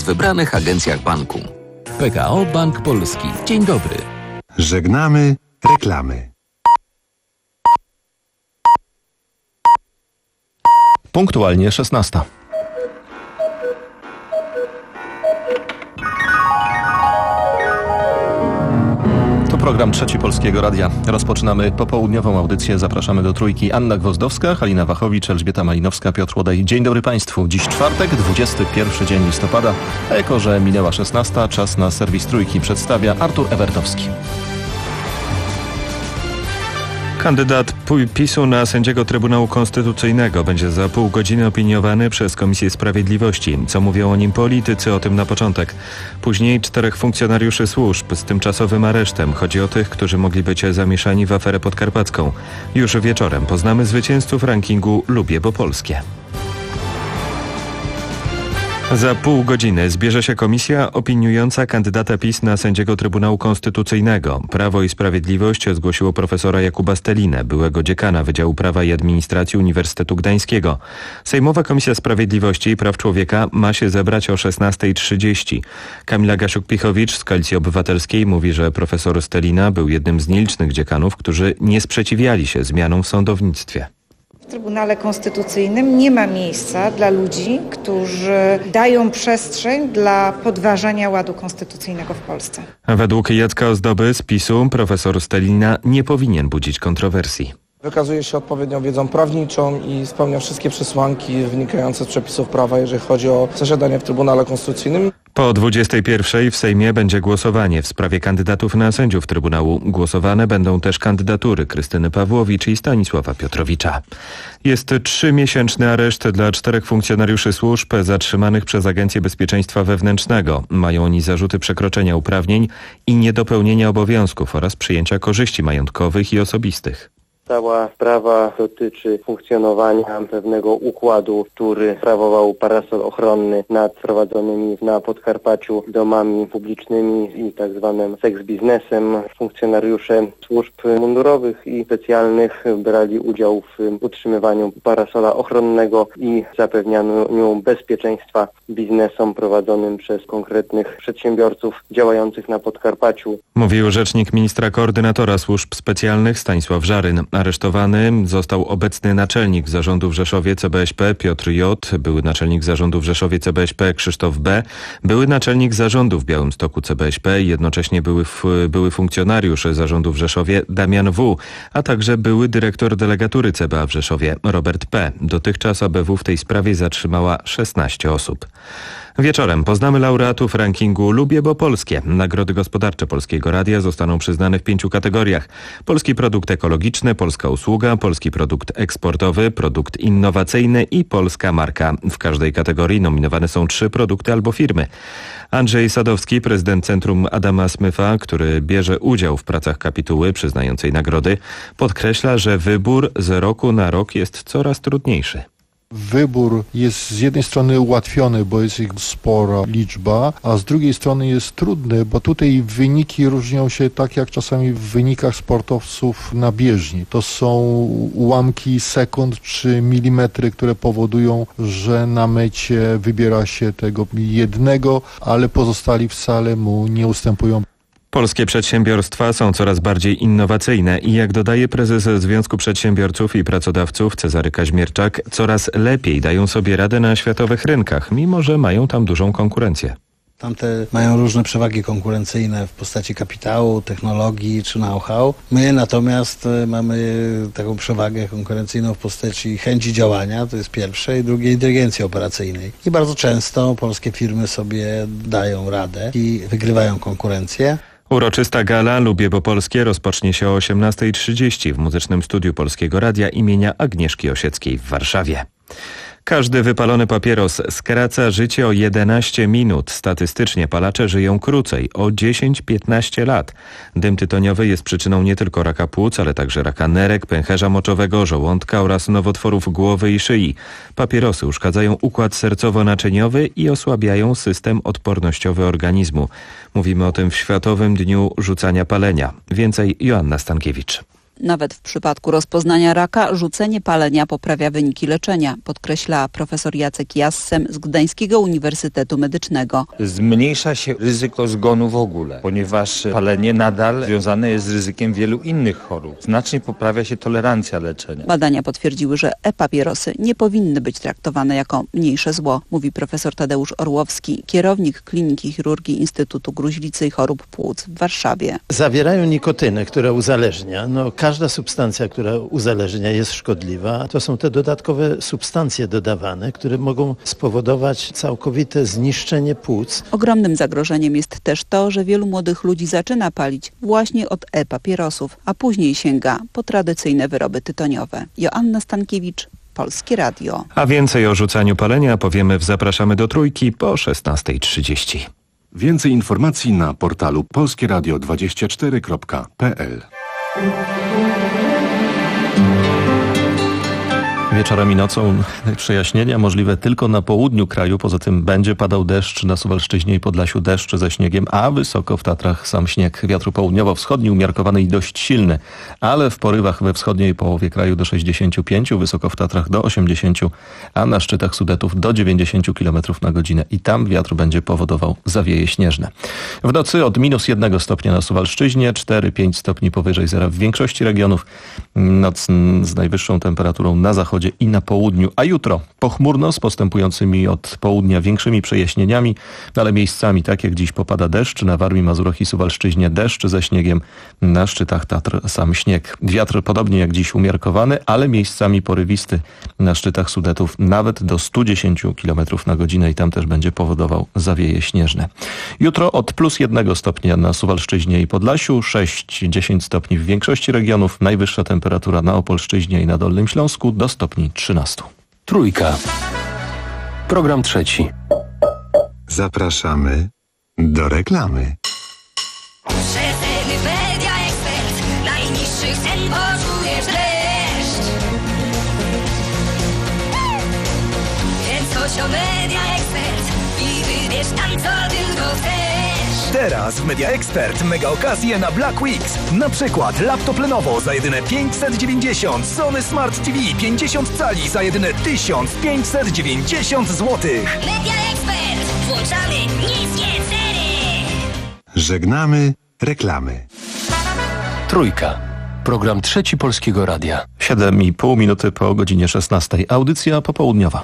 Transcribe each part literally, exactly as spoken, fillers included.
wybranych agencjach banku. P K O Bank Polski. Dzień dobry. Żegnamy reklamy. Punktualnie szesnasta. To program Trzeci Polskiego Radia. Rozpoczynamy popołudniową audycję. Zapraszamy do Trójki. Anna Gwozdowska, Halina Wachowicz, Elżbieta Malinowska, Piotr Łodej. Dzień dobry Państwu. Dziś czwartek, dwudziesty pierwszy dzień listopada. A jako że minęła szesnasta, czas na serwis Trójki przedstawia Artur Ewertowski. Kandydat PiSu na sędziego Trybunału Konstytucyjnego będzie za pół godziny opiniowany przez Komisję Sprawiedliwości. Co mówią o nim politycy, o tym na początek. Później czterech funkcjonariuszy służb z tymczasowym aresztem. Chodzi o tych, którzy mogli być zamieszani w aferę podkarpacką. Już wieczorem poznamy zwycięzców rankingu Lubię, bo polskie. Za pół godziny zbierze się komisja opiniująca kandydata PiS na sędziego Trybunału Konstytucyjnego. Prawo i Sprawiedliwość zgłosiło profesora Jakuba Stelinę, byłego dziekana Wydziału Prawa i Administracji Uniwersytetu Gdańskiego. Sejmowa Komisja Sprawiedliwości i Praw Człowieka ma się zebrać o szesnasta trzydzieści. Kamila Gasiuk-Pichowicz z Koalicji Obywatelskiej mówi, że profesor Stelina był jednym z nielicznych dziekanów, którzy nie sprzeciwiali się zmianom w sądownictwie. W Trybunale Konstytucyjnym nie ma miejsca dla ludzi, którzy dają przestrzeń dla podważania ładu konstytucyjnego w Polsce. Według Jacka Ozdoby z PiSu profesor Stelina nie powinien budzić kontrowersji. Wykazuje się odpowiednią wiedzą prawniczą i spełnia wszystkie przesłanki wynikające z przepisów prawa, jeżeli chodzi o zasiadanie w Trybunale Konstytucyjnym. Po dwudziestej pierwszej w Sejmie będzie głosowanie w sprawie kandydatów na sędziów Trybunału. Głosowane będą też kandydatury Krystyny Pawłowicz i Stanisława Piotrowicza. Jest trzymiesięczny areszt dla czterech funkcjonariuszy służb zatrzymanych przez Agencję Bezpieczeństwa Wewnętrznego. Mają oni zarzuty przekroczenia uprawnień i niedopełnienia obowiązków oraz przyjęcia korzyści majątkowych i osobistych. Cała sprawa dotyczy funkcjonowania pewnego układu, który sprawował parasol ochronny nad prowadzonymi na Podkarpaciu domami publicznymi i tak zwanym seks biznesem. Funkcjonariusze służb mundurowych i specjalnych brali udział w utrzymywaniu parasola ochronnego i zapewnianiu bezpieczeństwa biznesom prowadzonym przez konkretnych przedsiębiorców działających na Podkarpaciu. Mówił rzecznik ministra koordynatora służb specjalnych Stanisław Żaryn. Aresztowany został obecny naczelnik zarządu w Rzeszowie C B S P Piotr J., były naczelnik zarządu w Rzeszowie C B S P Krzysztof B., były naczelnik zarządu w Białymstoku C B S P, jednocześnie były, były funkcjonariusz zarządu w Rzeszowie Damian W., a także były dyrektor delegatury C B A w Rzeszowie Robert P. Dotychczas A B W w tej sprawie zatrzymała szesnaście osób. Wieczorem poznamy laureatów rankingu Lubię, bo polskie. Nagrody gospodarcze Polskiego Radia zostaną przyznane w pięciu kategoriach. Polski produkt ekologiczny, polska usługa, polski produkt eksportowy, produkt innowacyjny i polska marka. W każdej kategorii nominowane są trzy produkty albo firmy. Andrzej Sadowski, prezydent Centrum Adama Smytha, który bierze udział w pracach kapituły przyznającej nagrody, podkreśla, że wybór z roku na rok jest coraz trudniejszy. Wybór jest z jednej strony ułatwiony, bo jest ich spora liczba, a z drugiej strony jest trudny, bo tutaj wyniki różnią się tak jak czasami w wynikach sportowców na bieżni. To są ułamki sekund czy milimetry, które powodują, że na mecie wybiera się tego jednego, ale pozostali wcale mu nie ustępują. Polskie przedsiębiorstwa są coraz bardziej innowacyjne i jak dodaje prezes Związku Przedsiębiorców i Pracodawców Cezary Kaźmierczak, coraz lepiej dają sobie radę na światowych rynkach, mimo że mają tam dużą konkurencję. Tamte mają różne przewagi konkurencyjne w postaci kapitału, technologii czy know-how. My natomiast mamy taką przewagę konkurencyjną w postaci chęci działania, to jest pierwsze, i drugie inteligencji operacyjnej. I bardzo często polskie firmy sobie dają radę i wygrywają konkurencję. Uroczysta gala Lubię, bo polskie rozpocznie się o osiemnasta trzydzieści w Muzycznym Studiu Polskiego Radia imienia Agnieszki Osieckiej w Warszawie. Każdy wypalony papieros skraca życie o jedenaście minut. Statystycznie palacze żyją krócej, o dziesięć do piętnastu lat. Dym tytoniowy jest przyczyną nie tylko raka płuc, ale także raka nerek, pęcherza moczowego, żołądka oraz nowotworów głowy i szyi. Papierosy uszkadzają układ sercowo-naczyniowy i osłabiają system odpornościowy organizmu. Mówimy o tym w Światowym Dniu Rzucania Palenia. Więcej Joanna Stankiewicz. Nawet w przypadku rozpoznania raka rzucenie palenia poprawia wyniki leczenia, podkreśla profesor Jacek Jassem z Gdańskiego Uniwersytetu Medycznego. Zmniejsza się ryzyko zgonu w ogóle, ponieważ palenie nadal związane jest z ryzykiem wielu innych chorób. Znacznie poprawia się tolerancja leczenia. Badania potwierdziły, że e-papierosy nie powinny być traktowane jako mniejsze zło, mówi profesor Tadeusz Orłowski, kierownik Kliniki Chirurgii Instytutu Gruźlicy i Chorób Płuc w Warszawie. Zawierają nikotynę, która uzależnia. No, każda substancja, która uzależnia, jest szkodliwa. To są te dodatkowe substancje dodawane, które mogą spowodować całkowite zniszczenie płuc. Ogromnym zagrożeniem jest też to, że wielu młodych ludzi zaczyna palić właśnie od e-papierosów, a później sięga po tradycyjne wyroby tytoniowe. Joanna Stankiewicz, Polskie Radio. A więcej o rzucaniu palenia powiemy w Zapraszamy do Trójki po szesnasta trzydzieści. Więcej informacji na portalu polskieradio dwadzieścia cztery kropka p l. Wieczorem i nocą przejaśnienia możliwe tylko na południu kraju. Poza tym będzie padał deszcz na Suwalszczyźnie i Podlasiu, deszcz ze śniegiem, a wysoko w Tatrach sam śnieg. Wiatr południowo-wschodni umiarkowany i dość silny, ale w porywach we wschodniej połowie kraju do sześćdziesięciu pięciu, wysoko w Tatrach do osiemdziesięciu, a na szczytach Sudetów do dziewięćdziesięciu kilometrów na godzinę. I tam wiatr będzie powodował zawieje śnieżne. W nocy od minus jednego stopnia na Suwalszczyźnie, cztery pięć stopni powyżej zera w większości regionów. Noc z najwyższą temperaturą na zachodzie i na południu, a jutro pochmurno z postępującymi od południa większymi przejaśnieniami, ale miejscami tak jak dziś popada deszcz, na Warmii, Mazurach i Suwalszczyźnie deszcz ze śniegiem, na szczytach Tatr sam śnieg. Wiatr podobnie jak dziś umiarkowany, ale miejscami porywisty, na szczytach Sudetów nawet do stu dziesięciu kilometrów na godzinę i tam też będzie powodował zawieje śnieżne. Jutro od plus jednego stopnia na Suwalszczyźnie i Podlasiu, sześć dziesięć stopni w większości regionów, najwyższa temperatura na Opolszczyźnie i na Dolnym Śląsku do stopni trzynastu. Trójka. Program trzeci. Zapraszamy do reklamy. Rzetelny Media Ekspert, najniższych cen poczujesz dreszcz. Więc chodź o Media Ekspert i wybierz tam co tylko chcesz. Teraz w Media Expert mega okazje na Black Weeks. Na przykład laptop Lenovo za jedyne pięćset dziewięćdziesiąt, Sony Smart T V pięćdziesiąt cali za jedyne tysiąc pięćset dziewięćdziesiąt złotych. Media Expert, włączamy niskie ceny. Żegnamy reklamy. Trójka. Program trzeci Polskiego Radia. siedem i pół minuty po godzinie szesnastej. Audycja popołudniowa.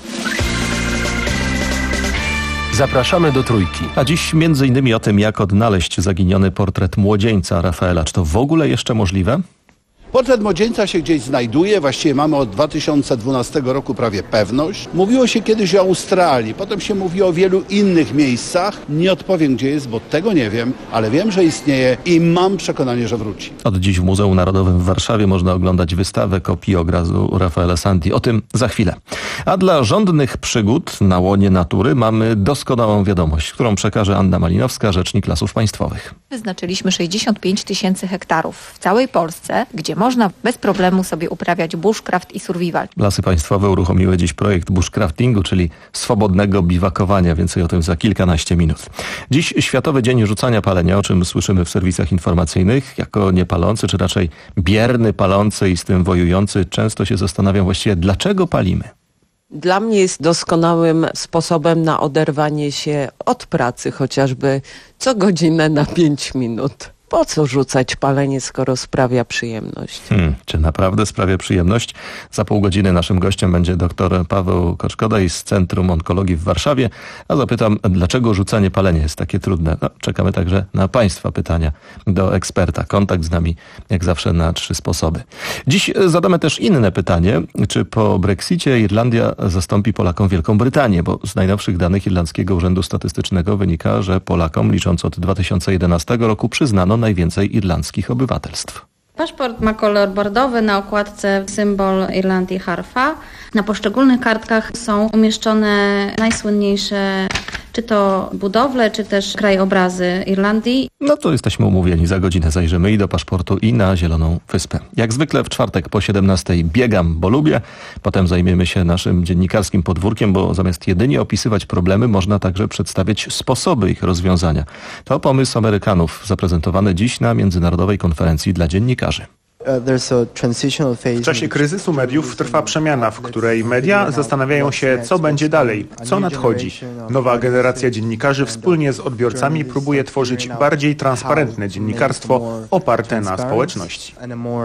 Zapraszamy do Trójki. A dziś między innymi o tym, jak odnaleźć zaginiony portret młodzieńca Rafaela. Czy to w ogóle jeszcze możliwe? Portret młodzieńca się gdzieś znajduje, właściwie mamy od dwa tysiące dwunastego roku prawie pewność. Mówiło się kiedyś o Australii, potem się mówi o wielu innych miejscach. Nie odpowiem gdzie jest, bo tego nie wiem, ale wiem, że istnieje i mam przekonanie, że wróci. Od dziś w Muzeum Narodowym w Warszawie można oglądać wystawę kopii obrazu Rafaela Santi. O tym za chwilę. A dla żądnych przygód na łonie natury mamy doskonałą wiadomość, którą przekaże Anna Malinowska, rzecznik Lasów Państwowych. Wyznaczyliśmy sześćdziesiąt pięć tysięcy hektarów w całej Polsce, gdzie można bez problemu sobie uprawiać bushcraft i survival. Lasy Państwowe uruchomiły dziś projekt bushcraftingu, czyli swobodnego biwakowania. Więcej o tym za kilkanaście minut. Dziś Światowy Dzień Rzucania Palenia, o czym słyszymy w serwisach informacyjnych. Jako niepalący, czy raczej bierny palący i z tym wojujący, często się zastanawiam właściwie, dlaczego palimy. Dla mnie jest doskonałym sposobem na oderwanie się od pracy, chociażby co godzinę na pięć minut. Po co rzucać palenie, skoro sprawia przyjemność? Hmm, czy naprawdę sprawia przyjemność? Za pół godziny naszym gościem będzie dr Paweł Koczkodaj z Centrum Onkologii w Warszawie, a zapytam, dlaczego rzucanie palenia jest takie trudne. No, czekamy także na Państwa pytania do eksperta. Kontakt z nami jak zawsze na trzy sposoby. Dziś zadamy też inne pytanie, czy po Brexicie Irlandia zastąpi Polakom Wielką Brytanię, bo z najnowszych danych Irlandzkiego Urzędu Statystycznego wynika, że Polakom, licząc od dwa tysiące jedenastego roku, przyznano najwięcej irlandzkich obywatelstw. Paszport ma kolor bordowy, na okładce symbol Irlandii harfa. Na poszczególnych kartkach są umieszczone najsłynniejsze czy to budowle, czy też krajobrazy Irlandii. No to jesteśmy umówieni, za godzinę zajrzymy i do paszportu, i na Zieloną Wyspę. Jak zwykle w czwartek po siedemnastej biegam, bo lubię. Potem zajmiemy się naszym dziennikarskim podwórkiem, bo zamiast jedynie opisywać problemy, można także przedstawiać sposoby ich rozwiązania. To pomysł Amerykanów, zaprezentowany dziś na Międzynarodowej Konferencji dla Dziennikarzy. W czasie kryzysu mediów trwa przemiana, w której media zastanawiają się, co będzie dalej, co nadchodzi. Nowa generacja dziennikarzy wspólnie z odbiorcami próbuje tworzyć bardziej transparentne dziennikarstwo oparte na społeczności.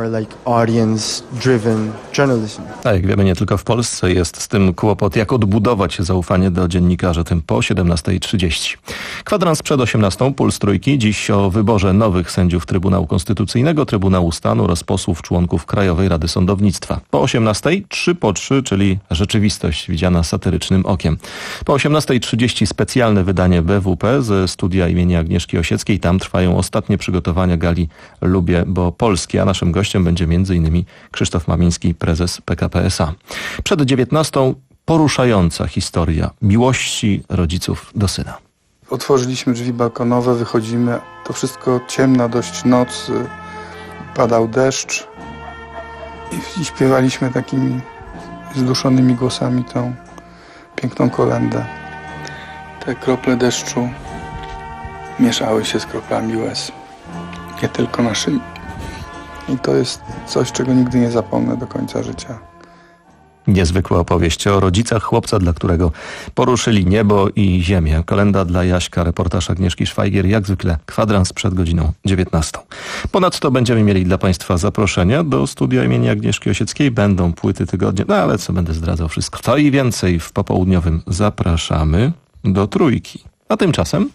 A jak wiemy, nie tylko w Polsce jest z tym kłopot, jak odbudować zaufanie do dziennikarzy, tym po siedemnastej trzydzieści. Kwadrans przed osiemnastą, Puls Trójki. Dziś o wyborze nowych sędziów Trybunału Konstytucyjnego, Trybunału Stanu oraz posłów członków Krajowej Rady Sądownictwa. Po osiemnastej trzy po trzy, czyli rzeczywistość widziana satyrycznym okiem. Po osiemnastej trzydzieści specjalne wydanie B W P ze studia imienia Agnieszki Osieckiej. Tam trwają ostatnie przygotowania gali Lubię, bo polskie, a naszym gościem będzie między innymi Krzysztof Mamiński, prezes P K P S A. Przed dziewiętnastą poruszająca historia miłości rodziców do syna. Otworzyliśmy drzwi balkonowe, wychodzimy. To wszystko ciemna dość noc, padał deszcz i, i śpiewaliśmy takimi zduszonymi głosami tą piękną kolędę. Te krople deszczu mieszały się z kroplami łez, nie tylko naszymi. I to jest coś, czego nigdy nie zapomnę do końca życia. Niezwykła opowieść o rodzicach chłopca, dla którego poruszyli niebo i ziemię. Kolenda dla Jaśka, reportaż Agnieszki Szwajgier, jak zwykle kwadrans przed godziną dziewiętnastą. Ponadto będziemy mieli dla Państwa zaproszenia do studia imienia Agnieszki Osieckiej. Będą płyty tygodnia, no ale co będę zdradzał wszystko. To i więcej w popołudniowym zapraszamy do Trójki. A tymczasem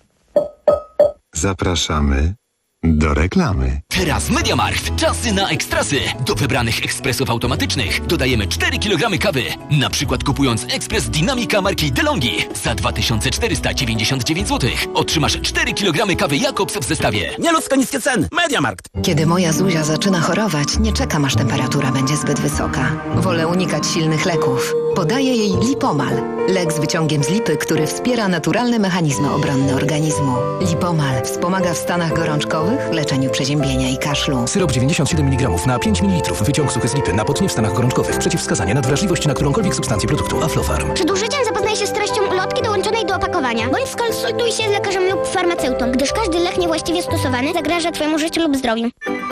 zapraszamy do reklamy. Teraz MediaMarkt. Czasy na ekstrasy. Do wybranych ekspresów automatycznych dodajemy cztery kilogramy kawy. Na przykład kupując ekspres Dynamika marki DeLonghi za dwa tysiące czterysta dziewięćdziesiąt dziewięć złotych otrzymasz cztery kilogramy kawy Jakobs w zestawie. Nieludzko niskie ceny. MediaMarkt. Kiedy moja Zuzia zaczyna chorować, nie czekam, aż temperatura będzie zbyt wysoka. Wolę unikać silnych leków. Podaję jej Lipomal. Lek z wyciągiem z lipy, który wspiera naturalne mechanizmy obronne organizmu. Lipomal wspomaga w stanach gorączkowych, leczeniu przeziębienia i kaszlu. Syrop dziewięćdziesiąt siedem miligramów na pięć mililitrów. Wyciąg suchy z lipy na potnie w stanach gorączkowych. Przeciwwskazania na wrażliwość na którąkolwiek substancję produktu Aflofarm. Przed użyciem zapoznaj się z treścią ulotki dołączonej do opakowania. Bądź skonsultuj się z lekarzem lub farmaceutą, gdyż każdy lek niewłaściwie stosowany zagraża Twojemu życiu lub zdrowiu.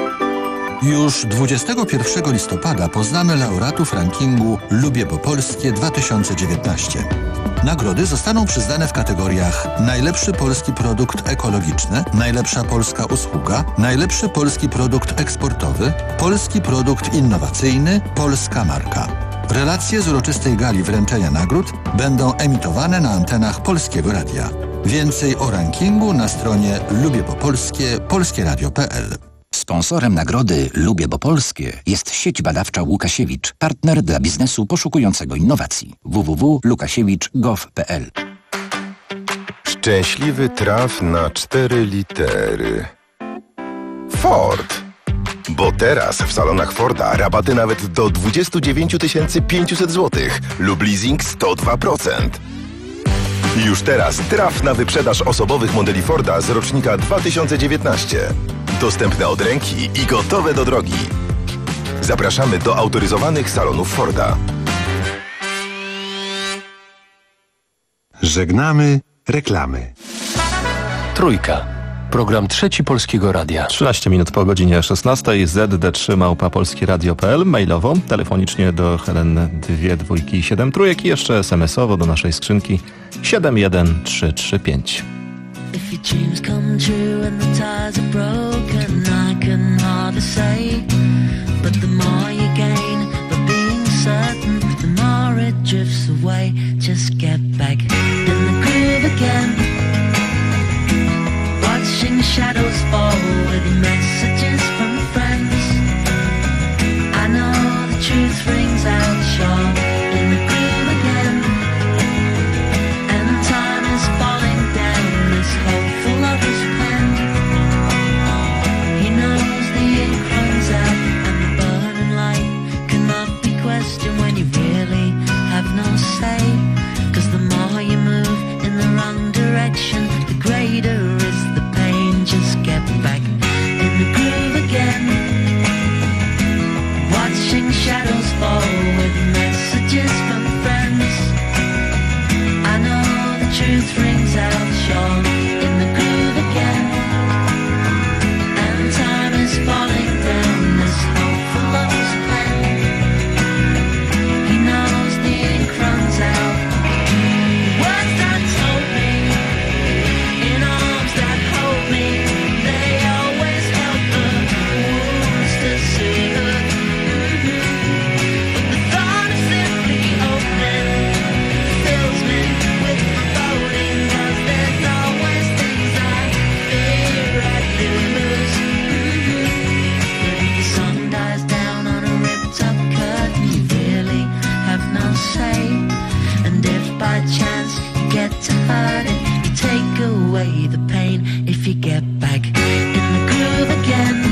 Już dwudziestego pierwszego listopada poznamy laureatów rankingu Lubię, bo polskie dwa tysiące dziewiętnaście. Nagrody zostaną przyznane w kategoriach najlepszy polski produkt ekologiczny, najlepsza polska usługa, najlepszy polski produkt eksportowy, polski produkt innowacyjny, polska marka. Relacje z uroczystej gali wręczenia nagród będą emitowane na antenach Polskiego Radia. Więcej o rankingu na stronie lubię bo polskie polskieradio kropka p l. Sponsorem nagrody Lubię, bo polskie jest sieć badawcza Łukasiewicz, partner dla biznesu poszukującego innowacji. w w w kropka łukasiewicz kropka gov kropka p l. Szczęśliwy traf na cztery litery. Ford. Bo teraz w salonach Forda rabaty nawet do dwadzieścia dziewięć tysięcy pięćset złotych lub leasing sto dwa procent. Już teraz traf na wyprzedaż osobowych modeli Forda z rocznika dwa tysiące dziewiętnaście. Dostępne od ręki i gotowe do drogi. Zapraszamy do autoryzowanych salonów Forda. Żegnamy reklamy. Trójka. Program Trzeci Polskiego Radia. trzynaście minut po godzinie szesnastej. z d trzy małpa polskieradio kropka p l. Mailowo, telefonicznie do Helen dwie dwójki i siedem trójek i jeszcze es em esowo do naszej skrzynki siedem jeden trzy trzy pięć. If your dreams come true and the ties are broken, I can hardly say, but the more you gain by being certain, the more it drifts away. Just get back in the groove again, watching shadows fall with messages from friends. I know the truth rings out sharp in the groove again, and time is falling down this hopeful lover's pen. He knows the ink runs out and the burning light cannot be questioned when you really have no say, 'cause away the pain if you get back in the groove again.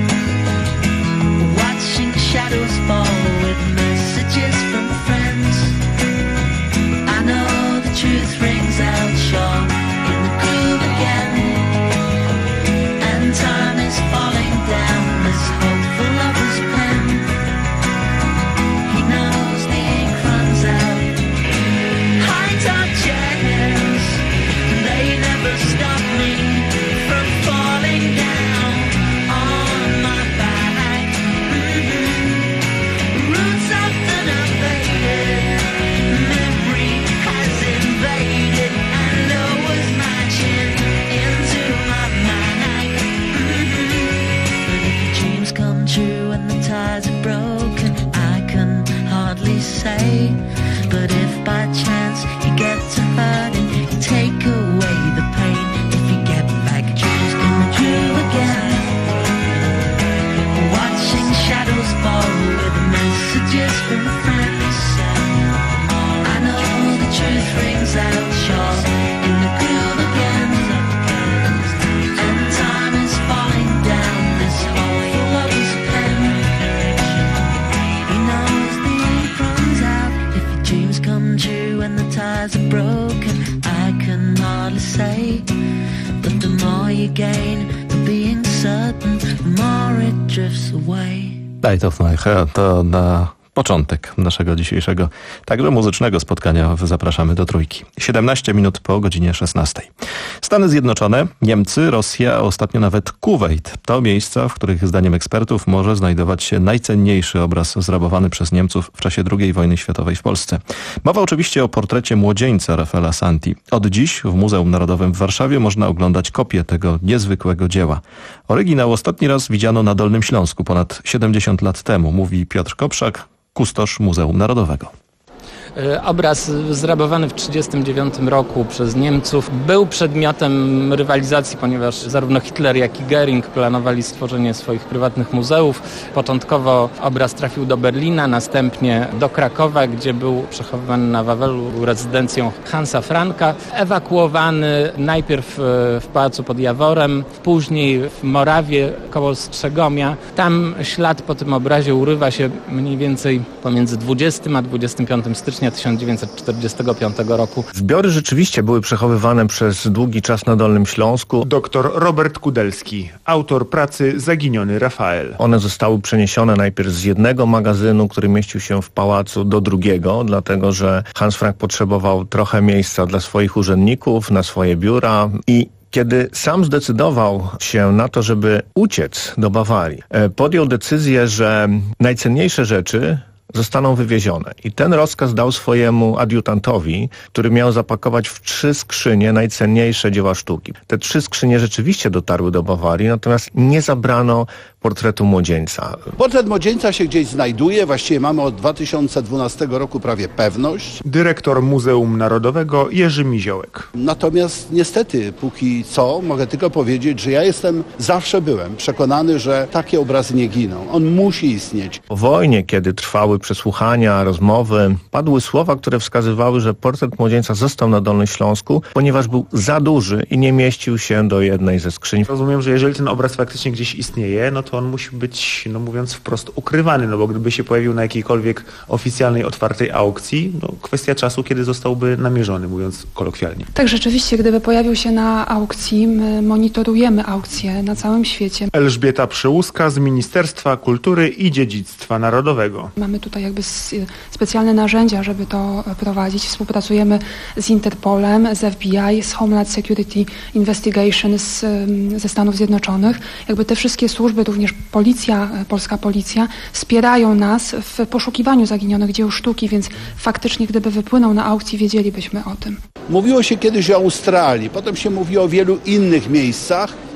Watching shadows fall with messages from friends. I know the truth rings out sure in the groove again. And time is falling down this hopeful lover's pen. He knows the ink runs out. High top chairs, they never stop me from falling down on my back. Mm-hmm. Roots often evaded, memory has invaded and lowers my chin into my mind. Mm-hmm. But if your dreams come true and the ties are broken, I can hardly say. But if by chance you get to hurting, you take away the pain. If you get back, dreams come true again. Watching shadows fall with messages from friends. I know the truth rings out sure in the groove again. And time is falling down this hopeful lover's pen. He knows the ink runs out. If your dreams come true and the ties are broken, I can hardly say. But the more you gain for being certain, the more it drifts away. Light of My Heart to na początek naszego dzisiejszego, także muzycznego spotkania zapraszamy do Trójki. siedemnaście minut po godzinie szesnastej. Stany Zjednoczone, Niemcy, Rosja, a ostatnio nawet Kuwejt. To miejsca, w których zdaniem ekspertów może znajdować się najcenniejszy obraz zrabowany przez Niemców w czasie drugiej wojny światowej w Polsce. Mowa oczywiście o portrecie młodzieńca Raffaela Santi. Od dziś w Muzeum Narodowym w Warszawie można oglądać kopię tego niezwykłego dzieła. Oryginał ostatni raz widziano na Dolnym Śląsku ponad siedemdziesiąt lat temu, mówi Piotr Kopszak, kustosz Muzeum Narodowego. Obraz zrabowany w tysiąc dziewięćset trzydziestym dziewiątym roku przez Niemców był przedmiotem rywalizacji, ponieważ zarówno Hitler, jak i Göring planowali stworzenie swoich prywatnych muzeów. Początkowo obraz trafił do Berlina, następnie do Krakowa, gdzie był przechowywany na Wawelu rezydencją Hansa Franka. Ewakuowany najpierw w Pałacu pod Jaworem, później w Morawie koło Strzegomia. Tam ślad po tym obrazie urywa się mniej więcej pomiędzy dwudziestym a dwudziestym piątym stycznia tysiąc dziewięćset czterdziestego piątego roku. Zbiory rzeczywiście były przechowywane przez długi czas na Dolnym Śląsku. Doktor Robert Kudelski, autor pracy Zaginiony Rafael. One zostały przeniesione najpierw z jednego magazynu, który mieścił się w pałacu, do drugiego, dlatego że Hans Frank potrzebował trochę miejsca dla swoich urzędników, na swoje biura i kiedy sam zdecydował się na to, żeby uciec do Bawarii, podjął decyzję, że najcenniejsze rzeczy zostaną wywiezione. I ten rozkaz dał swojemu adiutantowi, który miał zapakować w trzy skrzynie najcenniejsze dzieła sztuki. Te trzy skrzynie rzeczywiście dotarły do Bawarii, natomiast nie zabrano portretu młodzieńca. Portret młodzieńca się gdzieś znajduje, właściwie mamy od dwa tysiące dwunastego roku prawie pewność. Dyrektor Muzeum Narodowego Jerzy Miziołek. Natomiast niestety, póki co, mogę tylko powiedzieć, że ja jestem, zawsze byłem przekonany, że takie obrazy nie giną. On musi istnieć. Po wojnie, kiedy trwały przesłuchania, rozmowy, padły słowa, które wskazywały, że portret młodzieńca został na Dolnym Śląsku, ponieważ był za duży i nie mieścił się do jednej ze skrzyń. Rozumiem, że jeżeli ten obraz faktycznie gdzieś istnieje, no to on musi być, no mówiąc wprost, ukrywany, no bo gdyby się pojawił na jakiejkolwiek oficjalnej, otwartej aukcji, no kwestia czasu, kiedy zostałby namierzony, mówiąc kolokwialnie. Tak, rzeczywiście, gdyby pojawił się na aukcji, my monitorujemy aukcje na całym świecie. Elżbieta Przyłuska z Ministerstwa Kultury i Dziedzictwa Narodowego. Mamy tutaj jakby specjalne narzędzia, żeby to prowadzić. Współpracujemy z Interpolem, z F B I, z Homeland Security Investigations ze Stanów Zjednoczonych. Jakby te wszystkie służby, również policja, polska policja, wspierają nas w poszukiwaniu zaginionych dzieł sztuki, więc faktycznie gdyby wypłynął na aukcji, wiedzielibyśmy o tym. Mówiło się kiedyś o Australii, potem się mówi o wielu innych miejscach,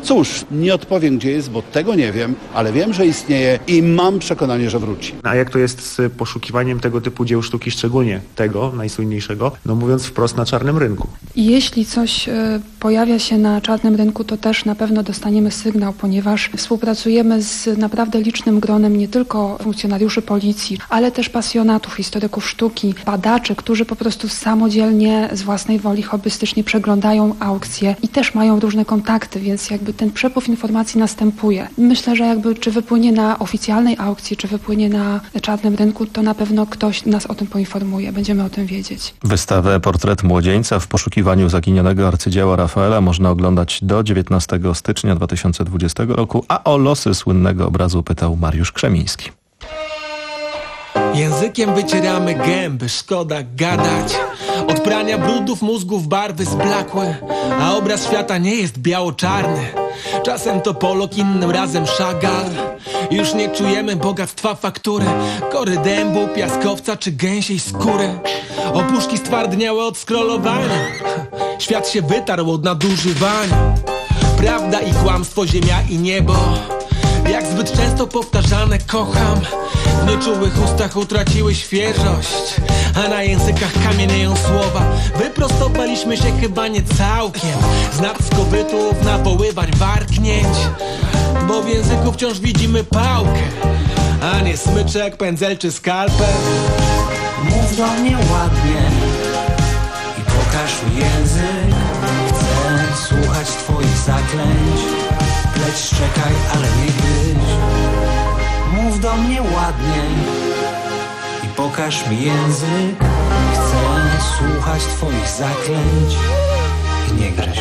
Cóż, nie odpowiem gdzie jest, bo tego nie wiem, ale wiem, że istnieje i mam przekonanie, że wróci. A jak to jest z poszukiwaniem tego typu dzieł sztuki, szczególnie tego najsłynniejszego, no mówiąc wprost, na czarnym rynku? Jeśli coś y, pojawia się na czarnym rynku, to też na pewno dostaniemy sygnał, ponieważ współpracujemy z naprawdę licznym gronem nie tylko funkcjonariuszy policji, ale też pasjonatów, historyków sztuki, badaczy, którzy po prostu samodzielnie, z własnej woli, hobbystycznie przeglądają aukcje i też mają różne kontakty, więc jakby ten przepływ informacji następuje. Myślę, że jakby czy wypłynie na oficjalnej aukcji, czy wypłynie na czarnym rynku, to na pewno ktoś nas o tym poinformuje. Będziemy o tym wiedzieć. Wystawę Portret młodzieńca w poszukiwaniu zaginionego arcydzieła Rafaela można oglądać do dziewiętnastego stycznia dwa tysiące dwudziestego roku, a o losy słynnego obrazu pytał Mariusz Krzemiński. Językiem wycieramy gęby, szkoda gadać. Od prania brudów mózgów barwy zblakłe, a obraz świata nie jest biało-czarny. Czasem to Pollock, innym razem Chagall. Już nie czujemy bogactwa faktury, kory dębu, piaskowca czy gęsiej skóry. Opuszki stwardniałe od scrollowania, świat się wytarł od nadużywania. Prawda i kłamstwo, ziemia i niebo, jak zbyt często powtarzane kocham, w nieczułych ustach utraciły świeżość, a na językach kamienieją słowa. Wyprostowaliśmy się chyba nie całkiem z nadskowytów, nawoływań, warknięć, bo w języku wciąż widzimy pałkę, a nie smyczek, pędzel czy skalpel. Mów do mnie ładnie i pokaż mi język. Chcę słuchać twoich zaklęć. Pleć, szczekaj, ale nie gryź. Mów do mnie ładnie i pokaż mi język. Chcę słuchać twoich zaklęć i nie gryź.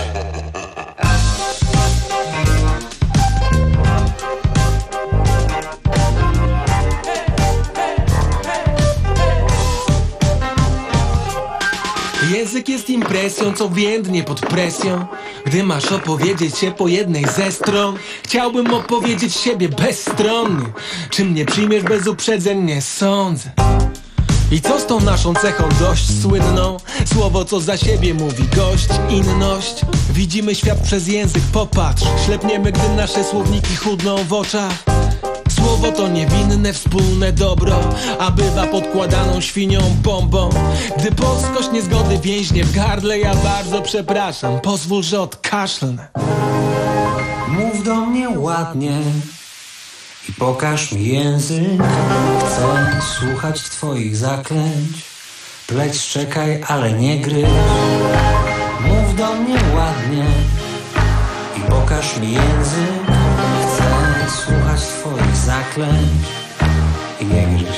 Język jest impresją, co więdnie pod presją. Gdy masz opowiedzieć się po jednej ze stron, chciałbym opowiedzieć siebie bezstronnie. Czy mnie przyjmiesz bez uprzedzeń, nie sądzę. I co z tą naszą cechą dość słynną? Słowo, co za siebie mówi gość, inność. Widzimy świat przez język, popatrz. Ślepniemy, gdy nasze słowniki chudną w oczach. Słowo to niewinne wspólne dobro, a bywa podkładaną świnią bombą. Gdy polskość niezgody więźnie w gardle, ja bardzo przepraszam, pozwól, że odkaszlnę. Mów do mnie ładnie i pokaż mi język. Chcę słuchać twoich zaklęć. Pleć, szczekaj, ale nie gryź. Mów do mnie ładnie i pokaż mi język. Chcę słuchać twoich zaklęć i nie gryź.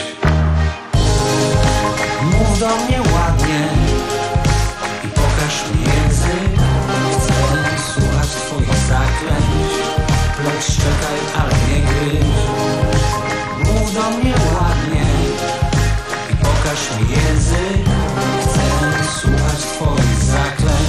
Mów do mnie ładnie i pokaż mi język. Chcę słuchać twoich zaklęć. Pleć, szczekaj, ale nie gryź. Mów do mnie ładnie i pokaż mi język. Chcę słuchać twoich zaklęć.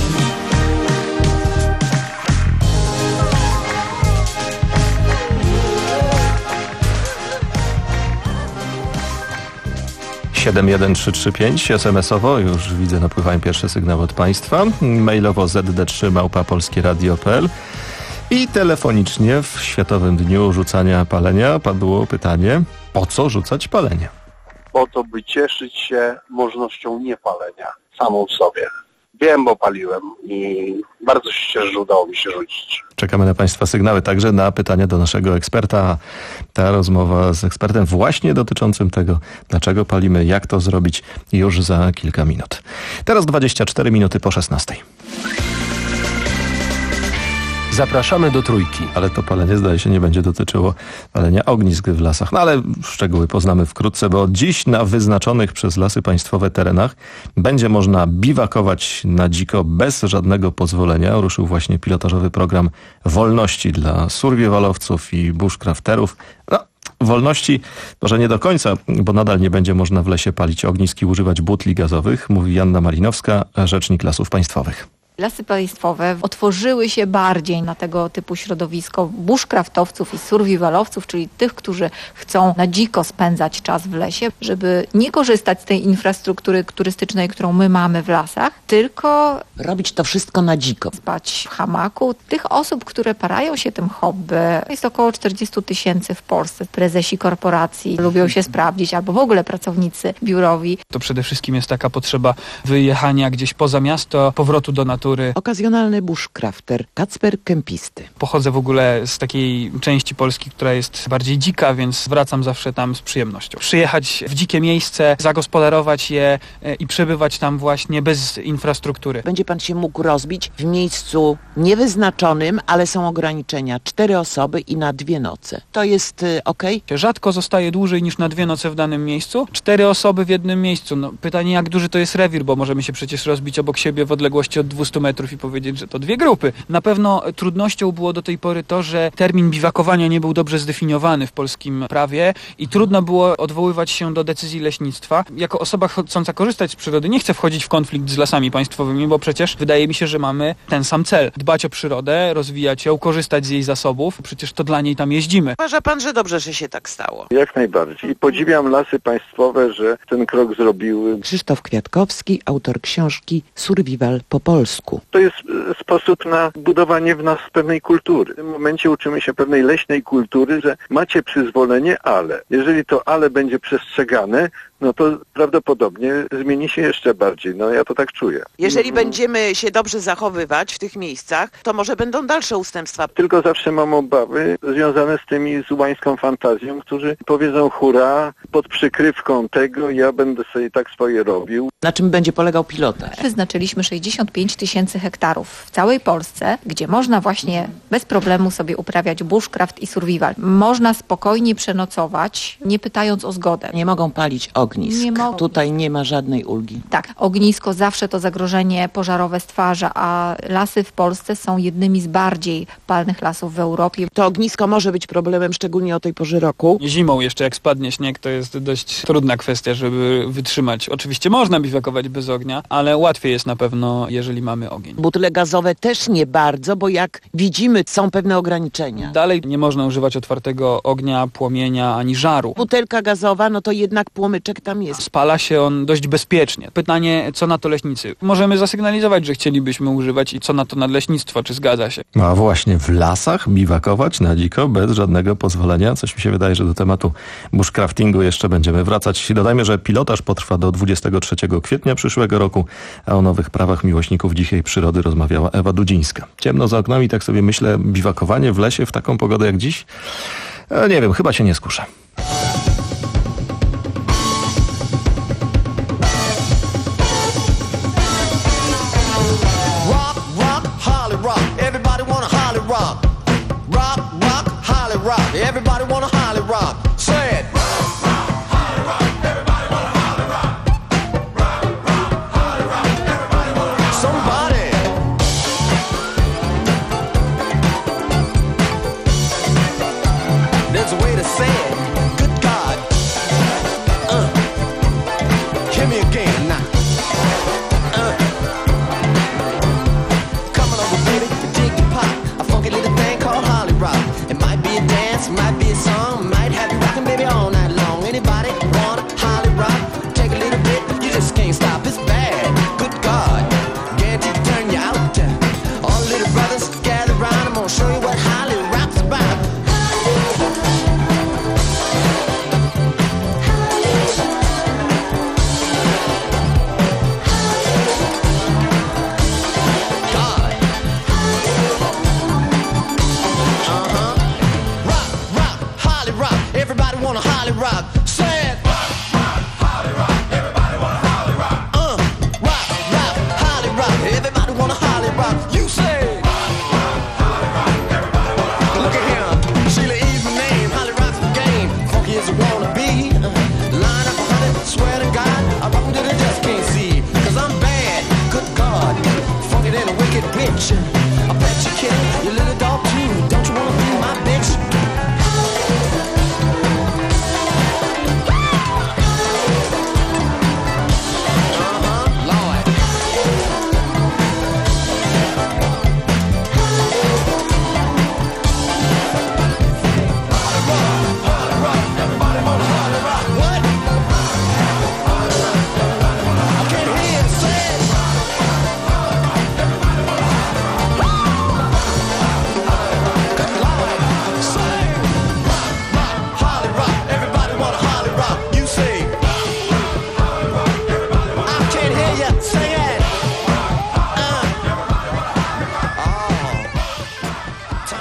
siedem jeden trzy trzy pięć, es em esowo, już widzę, napływają pierwsze sygnały od Państwa, mailowo zet de trzy małpa polskie radio kropka pe el i telefonicznie w Światowym Dniu Rzucania Palenia padło pytanie, po co rzucać palenie? Po to, by cieszyć się możliwością niepalenia samą w sobie. Wiem, bo paliłem i bardzo się cieszę, że udało mi się rzucić. Czekamy na Państwa sygnały, także na pytania do naszego eksperta. Ta rozmowa z ekspertem właśnie dotyczącym tego, dlaczego palimy, jak to zrobić, już za kilka minut. Teraz dwadzieścia cztery minuty po szesnastej. Zapraszamy do Trójki. Ale to palenie, zdaje się, nie będzie dotyczyło palenia ognisk w lasach. No ale szczegóły poznamy wkrótce, bo dziś na wyznaczonych przez Lasy Państwowe terenach będzie można biwakować na dziko bez żadnego pozwolenia. Ruszył właśnie pilotażowy program wolności dla survivalowców i bushcrafterów. No, wolności może nie do końca, bo nadal nie będzie można w lesie palić ognisk i używać butli gazowych, mówi Joanna Malinowska, rzecznik Lasów Państwowych. Lasy państwowe otworzyły się bardziej na tego typu środowisko bushcraftowców i survivalowców, czyli tych, którzy chcą na dziko spędzać czas w lesie, żeby nie korzystać z tej infrastruktury turystycznej, którą my mamy w lasach, tylko robić to wszystko na dziko. Spać w hamaku. Tych osób, które parają się tym hobby, jest około czterdzieści tysięcy w Polsce. Prezesi korporacji lubią się sprawdzić, albo w ogóle pracownicy biurowi. To przede wszystkim jest taka potrzeba wyjechania gdzieś poza miasto, powrotu do natury. Okazjonalny bushcrafter, Kacper Kempisty. Pochodzę w ogóle z takiej części Polski, która jest bardziej dzika, więc wracam zawsze tam z przyjemnością. Przyjechać w dzikie miejsce, zagospodarować je i przebywać tam właśnie bez infrastruktury. Będzie pan się mógł rozbić w miejscu niewyznaczonym, ale są ograniczenia. Cztery osoby i na dwie noce. To jest y, okej? Okay? Rzadko zostaje dłużej niż na dwie noce w danym miejscu. Cztery osoby w jednym miejscu. No, pytanie, jak duży to jest rewir, bo możemy się przecież rozbić obok siebie w odległości od dwieście metrów i powiedzieć, że to dwie grupy. Na pewno trudnością było do tej pory to, że termin biwakowania nie był dobrze zdefiniowany w polskim prawie i trudno było odwoływać się do decyzji leśnictwa. Jako osoba chcąca korzystać z przyrody nie chcę wchodzić w konflikt z lasami państwowymi, bo przecież wydaje mi się, że mamy ten sam cel. Dbać o przyrodę, rozwijać ją, korzystać z jej zasobów. Przecież to dla niej tam jeździmy. Uważa pan, że dobrze, że się tak stało? Jak najbardziej. I podziwiam lasy państwowe, że ten krok zrobiły. Krzysztof Kwiatkowski, autor książki Survival po polsku. To jest sposób na budowanie w nas pewnej kultury. W tym momencie uczymy się pewnej leśnej kultury, że macie przyzwolenie, ale jeżeli to ale będzie przestrzegane, no to prawdopodobnie zmieni się jeszcze bardziej. No ja to tak czuję. Jeżeli będziemy się dobrze zachowywać w tych miejscach, to może będą dalsze ustępstwa. Tylko zawsze mam obawy związane z tymi z łańską fantazją, którzy powiedzą hurra, pod przykrywką tego ja będę sobie tak swoje robił. Na czym będzie polegał pilotaż? Wyznaczyliśmy sześćdziesiąt pięć tysięcy hektarów w całej Polsce, gdzie można właśnie bez problemu sobie uprawiać bushcraft i survival. Można spokojnie przenocować, nie pytając o zgodę. Nie mogą palić ognisk. Nie mogą. Tutaj nie ma żadnej ulgi. Tak, ognisko zawsze to zagrożenie pożarowe stwarza, a lasy w Polsce są jednymi z bardziej palnych lasów w Europie. To ognisko może być problemem, szczególnie o tej porze roku. Zimą jeszcze jak spadnie śnieg, to jest dość trudna kwestia, żeby wytrzymać. Oczywiście można biwakować bez ognia, ale łatwiej jest na pewno, jeżeli mamy ogień. Butle gazowe też nie bardzo, bo jak widzimy, są pewne ograniczenia. Dalej nie można używać otwartego ognia, płomienia ani żaru. Butelka gazowa, no to jednak płomyczek tam jest. Spala się on dość bezpiecznie. Pytanie, co na to leśnicy? Możemy zasygnalizować, że chcielibyśmy używać i co na to nadleśnictwo, czy zgadza się? A właśnie w lasach biwakować na dziko bez żadnego pozwolenia? Coś mi się wydaje, że do tematu bushcraftingu jeszcze będziemy wracać. Dodajmy, że pilotaż potrwa do dwudziestego trzeciego kwietnia przyszłego roku, a o nowych prawach miłośników dzikiej przyrody rozmawiała Ewa Dudzińska. Ciemno za oknami, tak sobie myślę, biwakowanie w lesie w taką pogodę jak dziś? E, nie wiem, chyba się nie skuszę. Everybody wanna holly rock. Say it. Rock, rock, holly rock. Everybody wanna holly rock. Rock, rock, holly rock. Everybody wanna rock. Somebody. There's a way to say it. Good God. Uh. Hear me again now. Uh. Coming over, baby, dig the pop. A funky little thing called holly rock. It might be a dance, might be a song, might have you rocking, baby, all night long. Anybody wanna holly rock? Take a little bit, you just can't stop. It's bad, good God, guaranteed to turn you out. All the little brothers gather round, I'm gonna show you what holly rock's about. God. Uh-huh. Rock, rock, holly rock. Everybody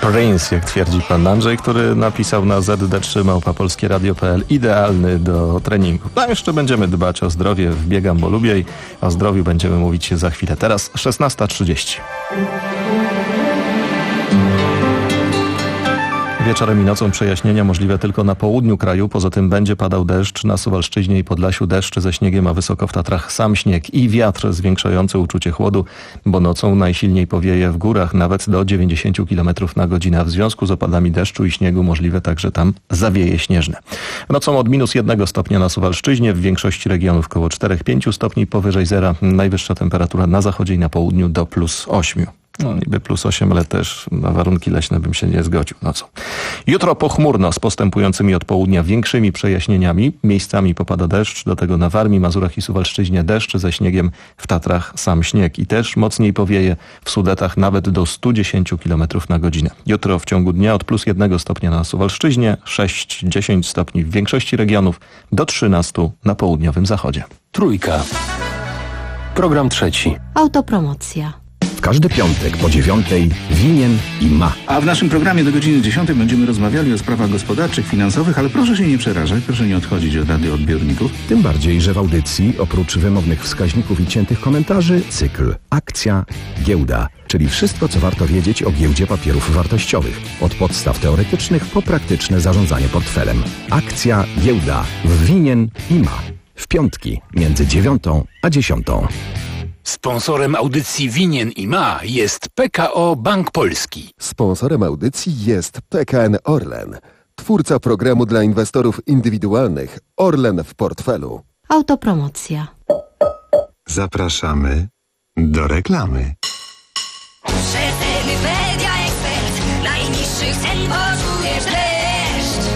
Prince, jak twierdzi pan Andrzej, który napisał na zet de trzy małpa polskie radio kropka pe el, idealny do treningu. A jeszcze będziemy dbać o zdrowie w Biegam, bo lubię i o zdrowiu będziemy mówić za chwilę. Teraz szesnasta trzydzieści. Wieczorem i nocą przejaśnienia możliwe tylko na południu kraju. Poza tym będzie padał deszcz na Suwalszczyźnie i Podlasiu. Deszcz ze śniegiem, a wysoko w Tatrach sam śnieg i wiatr zwiększający uczucie chłodu, bo nocą najsilniej powieje w górach nawet do dziewięćdziesiąt kilometrów na godzinę. W związku z opadami deszczu i śniegu możliwe także tam zawieje śnieżne. Nocą od minus jednego stopnia na Suwalszczyźnie, w większości regionów koło cztery do pięciu stopni powyżej zera. Najwyższa temperatura na zachodzie i na południu do plus ośmiu. No niby plus osiem, ale też na warunki leśne bym się nie zgodził. No co? Jutro pochmurno z postępującymi od południa większymi przejaśnieniami. Miejscami popada deszcz, do tego na Warmii, Mazurach i Suwalszczyźnie deszcz ze śniegiem, w Tatrach sam śnieg. I też mocniej powieje w Sudetach nawet do stu dziesięciu kilometrów na godzinę. Jutro w ciągu dnia od plus jednego stopnia na Suwalszczyźnie, sześć do dziesięciu stopni w większości regionów, do trzynastu na południowym zachodzie. Trójka. Program trzeci. Autopromocja. W każdy piątek po dziewiątej winien i ma. A w naszym programie do godziny dziesiątej będziemy rozmawiali o sprawach gospodarczych, finansowych, ale proszę się nie przerażać, proszę nie odchodzić od radioodbiorników. Tym bardziej, że w audycji oprócz wymownych wskaźników i ciętych komentarzy cykl Akcja, Giełda, czyli wszystko, co warto wiedzieć o giełdzie papierów wartościowych. Od podstaw teoretycznych po praktyczne zarządzanie portfelem. Akcja, Giełda w winien i ma. W piątki między dziewiątą a dziesiątą. Sponsorem audycji Winien i Ma jest P K O Bank Polski. Sponsorem audycji jest P K N Orlen, twórca programu dla inwestorów indywidualnych Orlen w portfelu. Autopromocja. Zapraszamy do reklamy. Rzetelny Media Ekspert, najniższych cen poczujesz deszcz.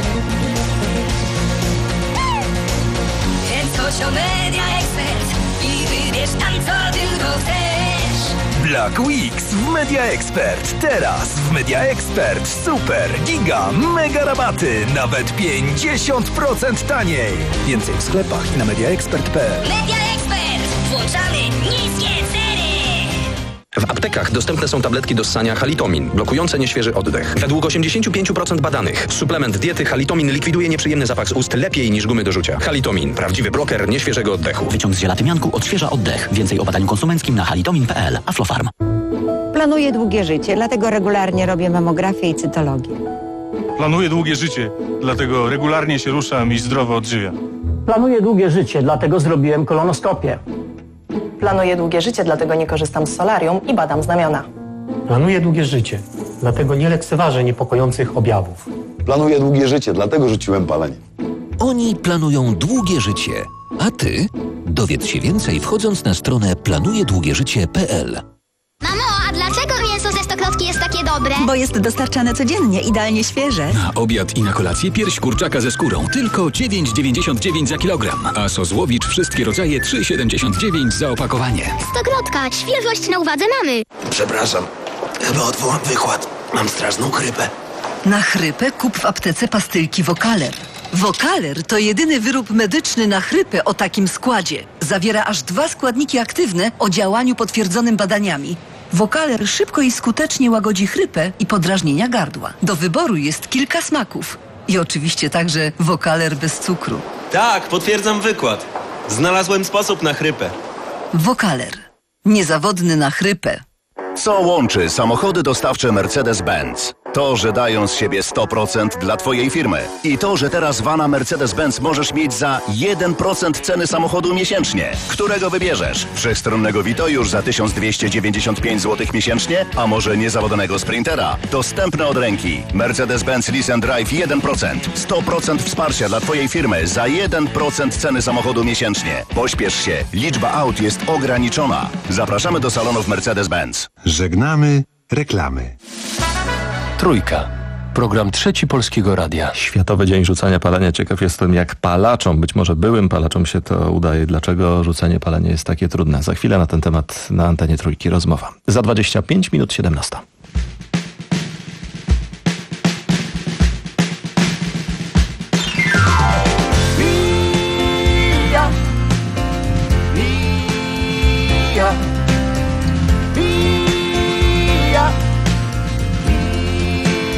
Więc chodź o Media Ekspert i wybierz tam, co tylko chcesz. Black Weeks w Media Expert. Teraz w Media Expert super, giga, mega rabaty. Nawet pięćdziesiąt procent taniej. Więcej w sklepach i na mediaexpert kropka pe el. Media Expert. Włączamy niskie ceny. W aptekach dostępne są tabletki do ssania Halitomin, blokujące nieświeży oddech. Według osiemdziesiąt pięć procent badanych suplement diety Halitomin likwiduje nieprzyjemny zapach z ust lepiej niż gumy do rzucia. Halitomin, prawdziwy bloker nieświeżego oddechu. Wyciąg z ziela tymianku odświeża oddech. Więcej o badaniu konsumenckim na halitomin kropka pe el. Aflofarm. Planuję długie życie, dlatego regularnie robię mamografię i cytologię. Planuję długie życie, dlatego regularnie się ruszam i zdrowo odżywiam. Planuję długie życie, dlatego zrobiłem kolonoskopię. Planuję długie życie, dlatego nie korzystam z solarium i badam znamiona. Planuję długie życie, dlatego nie lekceważę niepokojących objawów. Planuję długie życie, dlatego rzuciłem palenie. Oni planują długie życie, a ty dowiedz się więcej wchodząc na stronę planuje długie życie kropka pe el. Mamo, a dlaczego mięso ze Stokrotki jest takie dobre? Bo jest dostarczane codziennie, idealnie świeże. Na obiad i na kolację pierś kurczaka ze skórą tylko dziewięć dziewięćdziesiąt dziewięć za kilogram, a sos Łowicz wszystkie rodzaje trzy siedemdziesiąt dziewięć za opakowanie. Stokrotka, świeżość na uwadze mamy. Przepraszam, chyba odwołam wykład. Mam straszną chrypę. Na chrypę kup w aptece pastylki Wokaler. Wokaler to jedyny wyrób medyczny na chrypę o takim składzie. Zawiera aż dwa składniki aktywne o działaniu potwierdzonym badaniami. Wokaler szybko i skutecznie łagodzi chrypę i podrażnienia gardła. Do wyboru jest kilka smaków. I oczywiście także Wokaler bez cukru. Tak, potwierdzam wykład. Znalazłem sposób na chrypę. Wokaler. Niezawodny na chrypę. Co łączy samochody dostawcze Mercedes-Benz? To, że dają z siebie sto procent dla twojej firmy. I to, że teraz vana Mercedes-Benz możesz mieć za jeden procent ceny samochodu miesięcznie. Którego wybierzesz? Wszechstronnego Vito już za tysiąc dwieście dziewięćdziesiąt pięć złotych miesięcznie? A może niezawodnego Sprintera? Dostępne od ręki. Mercedes-Benz Lease and Drive jeden procent. sto procent wsparcia dla twojej firmy za jeden procent ceny samochodu miesięcznie. Pośpiesz się. Liczba aut jest ograniczona. Zapraszamy do salonów Mercedes-Benz. Żegnamy reklamy. Trójka. Program Trzeci Polskiego Radia. Światowy Dzień Rzucania Palenia. Ciekaw jestem, jak palaczom, być może byłym palaczom się to udaje. Dlaczego rzucanie palenia jest takie trudne? Za chwilę na ten temat na antenie Trójki rozmowa. Za dwadzieścia pięć minut siedemnasta. Mija, mija, mija,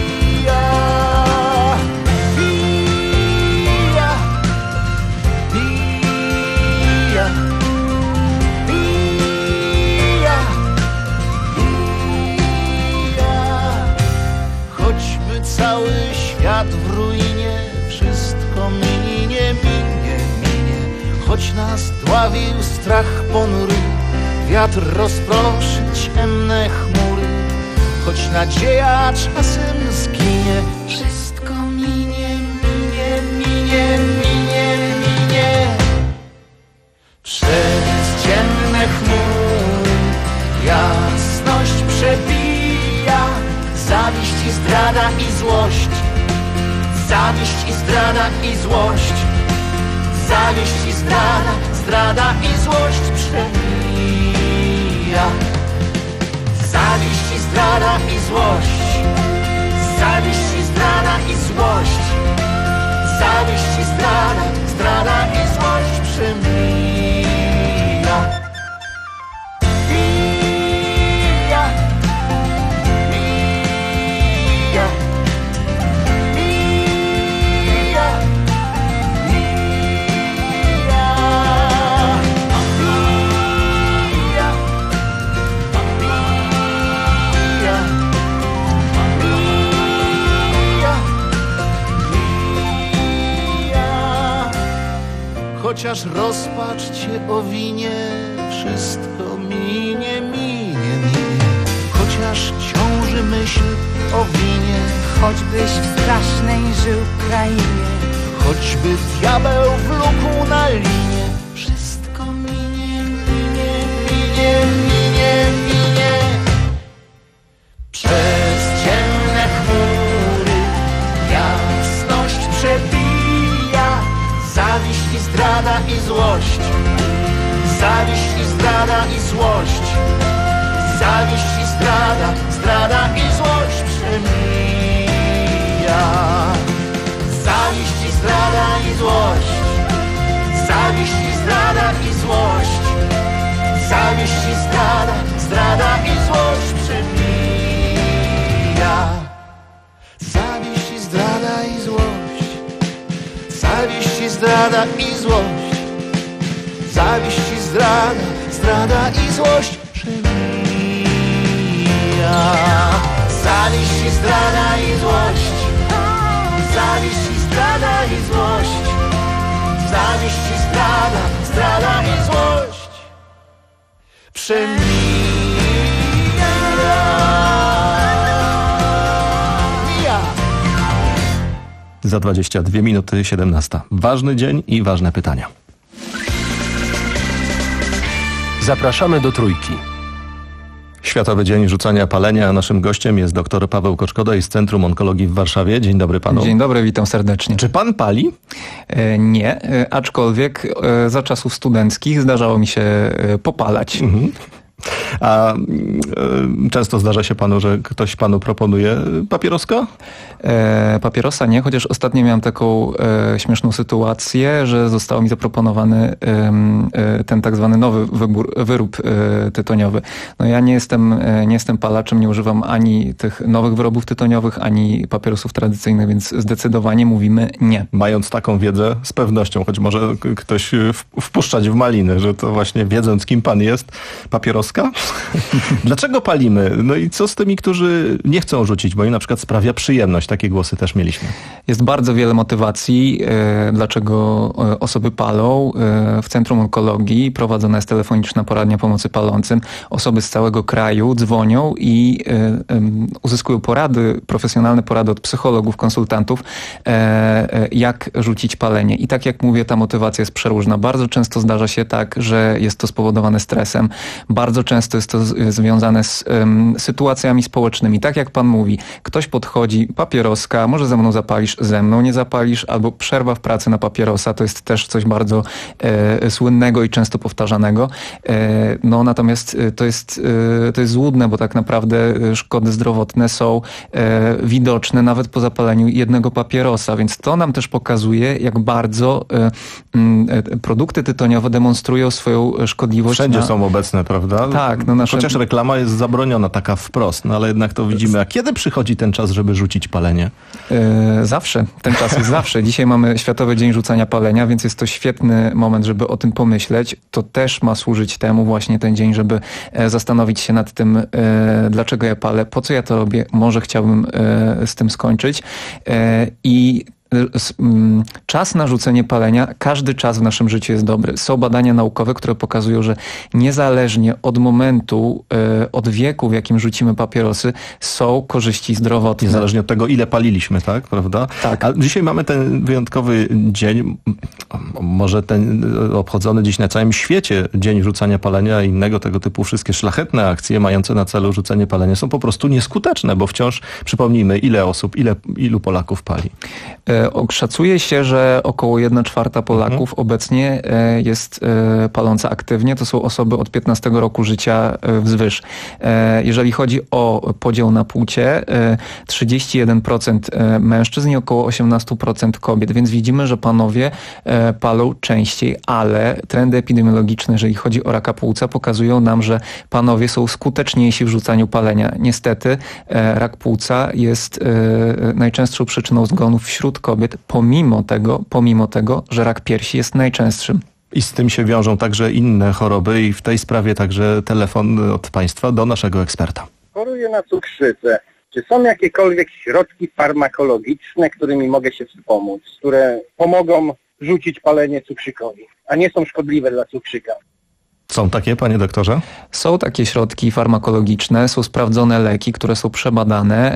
świat w ruinie, wszystko minie, minie, minie. Choć nas dławił strach ponury, wiatr rozproszy ciemne chmury, choć nadzieja czasem zginie, wszystko minie, minie, minie, minie, minie. Przez ciemne chmury jasność przebija, zawiść i zdrada i złość, zawiść i zdrada i złość, zawiść i zdrada, zdrada i złość przemija. Zawiść i zdrada i złość, zawiść i zdrada i złość, zawiść i zdrada, zdrada i złość przemija. Mija, mija, mija, mija, mija, chociaż rozpacz cię owinie, wszystko minie, minie, minie. Chociaż ciąży myśl o winie, choćbyś w strasznej żył krainie, choćby diabeł wlókł na linie, wszystko minie, minie, minie, minie, minie. Przez ciemne chmury jasność przebija, zawiść i zdrada i złość, zawiść i zdrada i złość, zawiść i zdrada, zdrada i złość przemija. Zawiść i zdrada i złość, zawiść i zdrada i złość, zawiść i zdrada, zdrada i złość przemija. Zawiść i zdrada i złość, zawiść i zdrada i złość, zawiść i zdrada, zdrada i złość przemija. Zawiść i zdrada i złość, zawiść i zdrada i złość, zawiść i zdrada, zdrada i złość przemija. Za dwadzieścia dwie minuty siedemnasta. Ważny dzień i ważne pytania. Zapraszamy do Trójki. Światowy Dzień Rzucania Palenia, a naszym gościem jest dr Paweł Koczkodaj z Centrum Onkologii w Warszawie. Dzień dobry panu. Dzień dobry, witam serdecznie. Czy pan pali? E, nie, e, aczkolwiek e, za czasów studenckich zdarzało mi się e, popalać. Mhm. A y, często zdarza się panu, że ktoś panu proponuje papieroska? E, papierosa nie, chociaż ostatnio miałem taką e, śmieszną sytuację, że został mi zaproponowany e, ten tak zwany nowy wybór, wyrób e, tytoniowy. No ja nie jestem, e, nie jestem palaczem, nie używam ani tych nowych wyrobów tytoniowych, ani papierosów tradycyjnych, więc zdecydowanie mówimy nie. Mając taką wiedzę, z pewnością, choć może ktoś wpuszczać w maliny, że to właśnie wiedząc, kim pan jest, papieroska? Dlaczego palimy? No i co z tymi, którzy nie chcą rzucić, bo im na przykład sprawia przyjemność? Takie głosy też mieliśmy. Jest bardzo wiele motywacji, e, dlaczego osoby palą. E, w Centrum Onkologii prowadzona jest telefoniczna poradnia pomocy palącym. Osoby z całego kraju dzwonią i e, e, uzyskują porady, profesjonalne porady od psychologów, konsultantów, e, e, jak rzucić palenie. I tak jak mówię, ta motywacja jest przeróżna. Bardzo często zdarza się tak, że jest to spowodowane stresem. Bardzo często jest to z, związane z um, sytuacjami społecznymi. Tak jak pan mówi, ktoś podchodzi, papieroska, może ze mną zapalisz, ze mną nie zapalisz, albo przerwa w pracy na papierosa, to jest też coś bardzo e, słynnego i często powtarzanego. E, no natomiast to jest, e, to jest złudne, bo tak naprawdę szkody zdrowotne są e, widoczne nawet po zapaleniu jednego papierosa, więc to nam też pokazuje, jak bardzo e, m, produkty tytoniowe demonstrują swoją szkodliwość. Wszędzie na... są obecne, prawda? Tak, no nasze... Chociaż reklama jest zabroniona taka wprost, no ale jednak to widzimy. A kiedy przychodzi ten czas, żeby rzucić palenie? Yy, zawsze. Ten czas jest zawsze. Dzisiaj mamy Światowy Dzień Rzucania Palenia, więc jest to świetny moment, żeby o tym pomyśleć. To też ma służyć temu właśnie ten dzień, żeby zastanowić się nad tym, yy, dlaczego ja palę, po co ja to robię, może chciałbym yy, z tym skończyć. Yy, I czas na rzucenie palenia, każdy czas w naszym życiu jest dobry. Są badania naukowe, które pokazują, że niezależnie od momentu, od wieku, w jakim rzucimy papierosy, są korzyści zdrowotne. Niezależnie od tego, ile paliliśmy, tak? Prawda? Tak. A dzisiaj mamy ten wyjątkowy dzień, może ten obchodzony dziś na całym świecie Dzień Rzucania Palenia i innego tego typu wszystkie szlachetne akcje mające na celu rzucenie palenia są po prostu nieskuteczne, bo wciąż, przypomnijmy, ile osób, ile, ilu Polaków pali. Szacuje się, że około jedna czwarta Polaków mhm. obecnie jest paląca aktywnie. To są osoby od piętnastego roku życia wzwyż. Jeżeli chodzi o podział na płcie, trzydzieści jeden procent mężczyzn i około osiemnaście procent kobiet. Więc widzimy, że panowie palą częściej, ale trendy epidemiologiczne, jeżeli chodzi o raka płuca, pokazują nam, że panowie są skuteczniejsi w rzucaniu palenia. Niestety rak płuca jest najczęstszą przyczyną zgonów wśród kobiet, pomimo tego, pomimo tego, że rak piersi jest najczęstszym. I z tym się wiążą także inne choroby i w tej sprawie także telefon od Państwa do naszego eksperta. Choruję na cukrzycę. Czy są jakiekolwiek środki farmakologiczne, którymi mogę się wspomóc, które pomogą rzucić palenie cukrzykowi, a nie są szkodliwe dla cukrzyka? Są takie, panie doktorze? Są takie środki farmakologiczne, są sprawdzone leki, które są przebadane,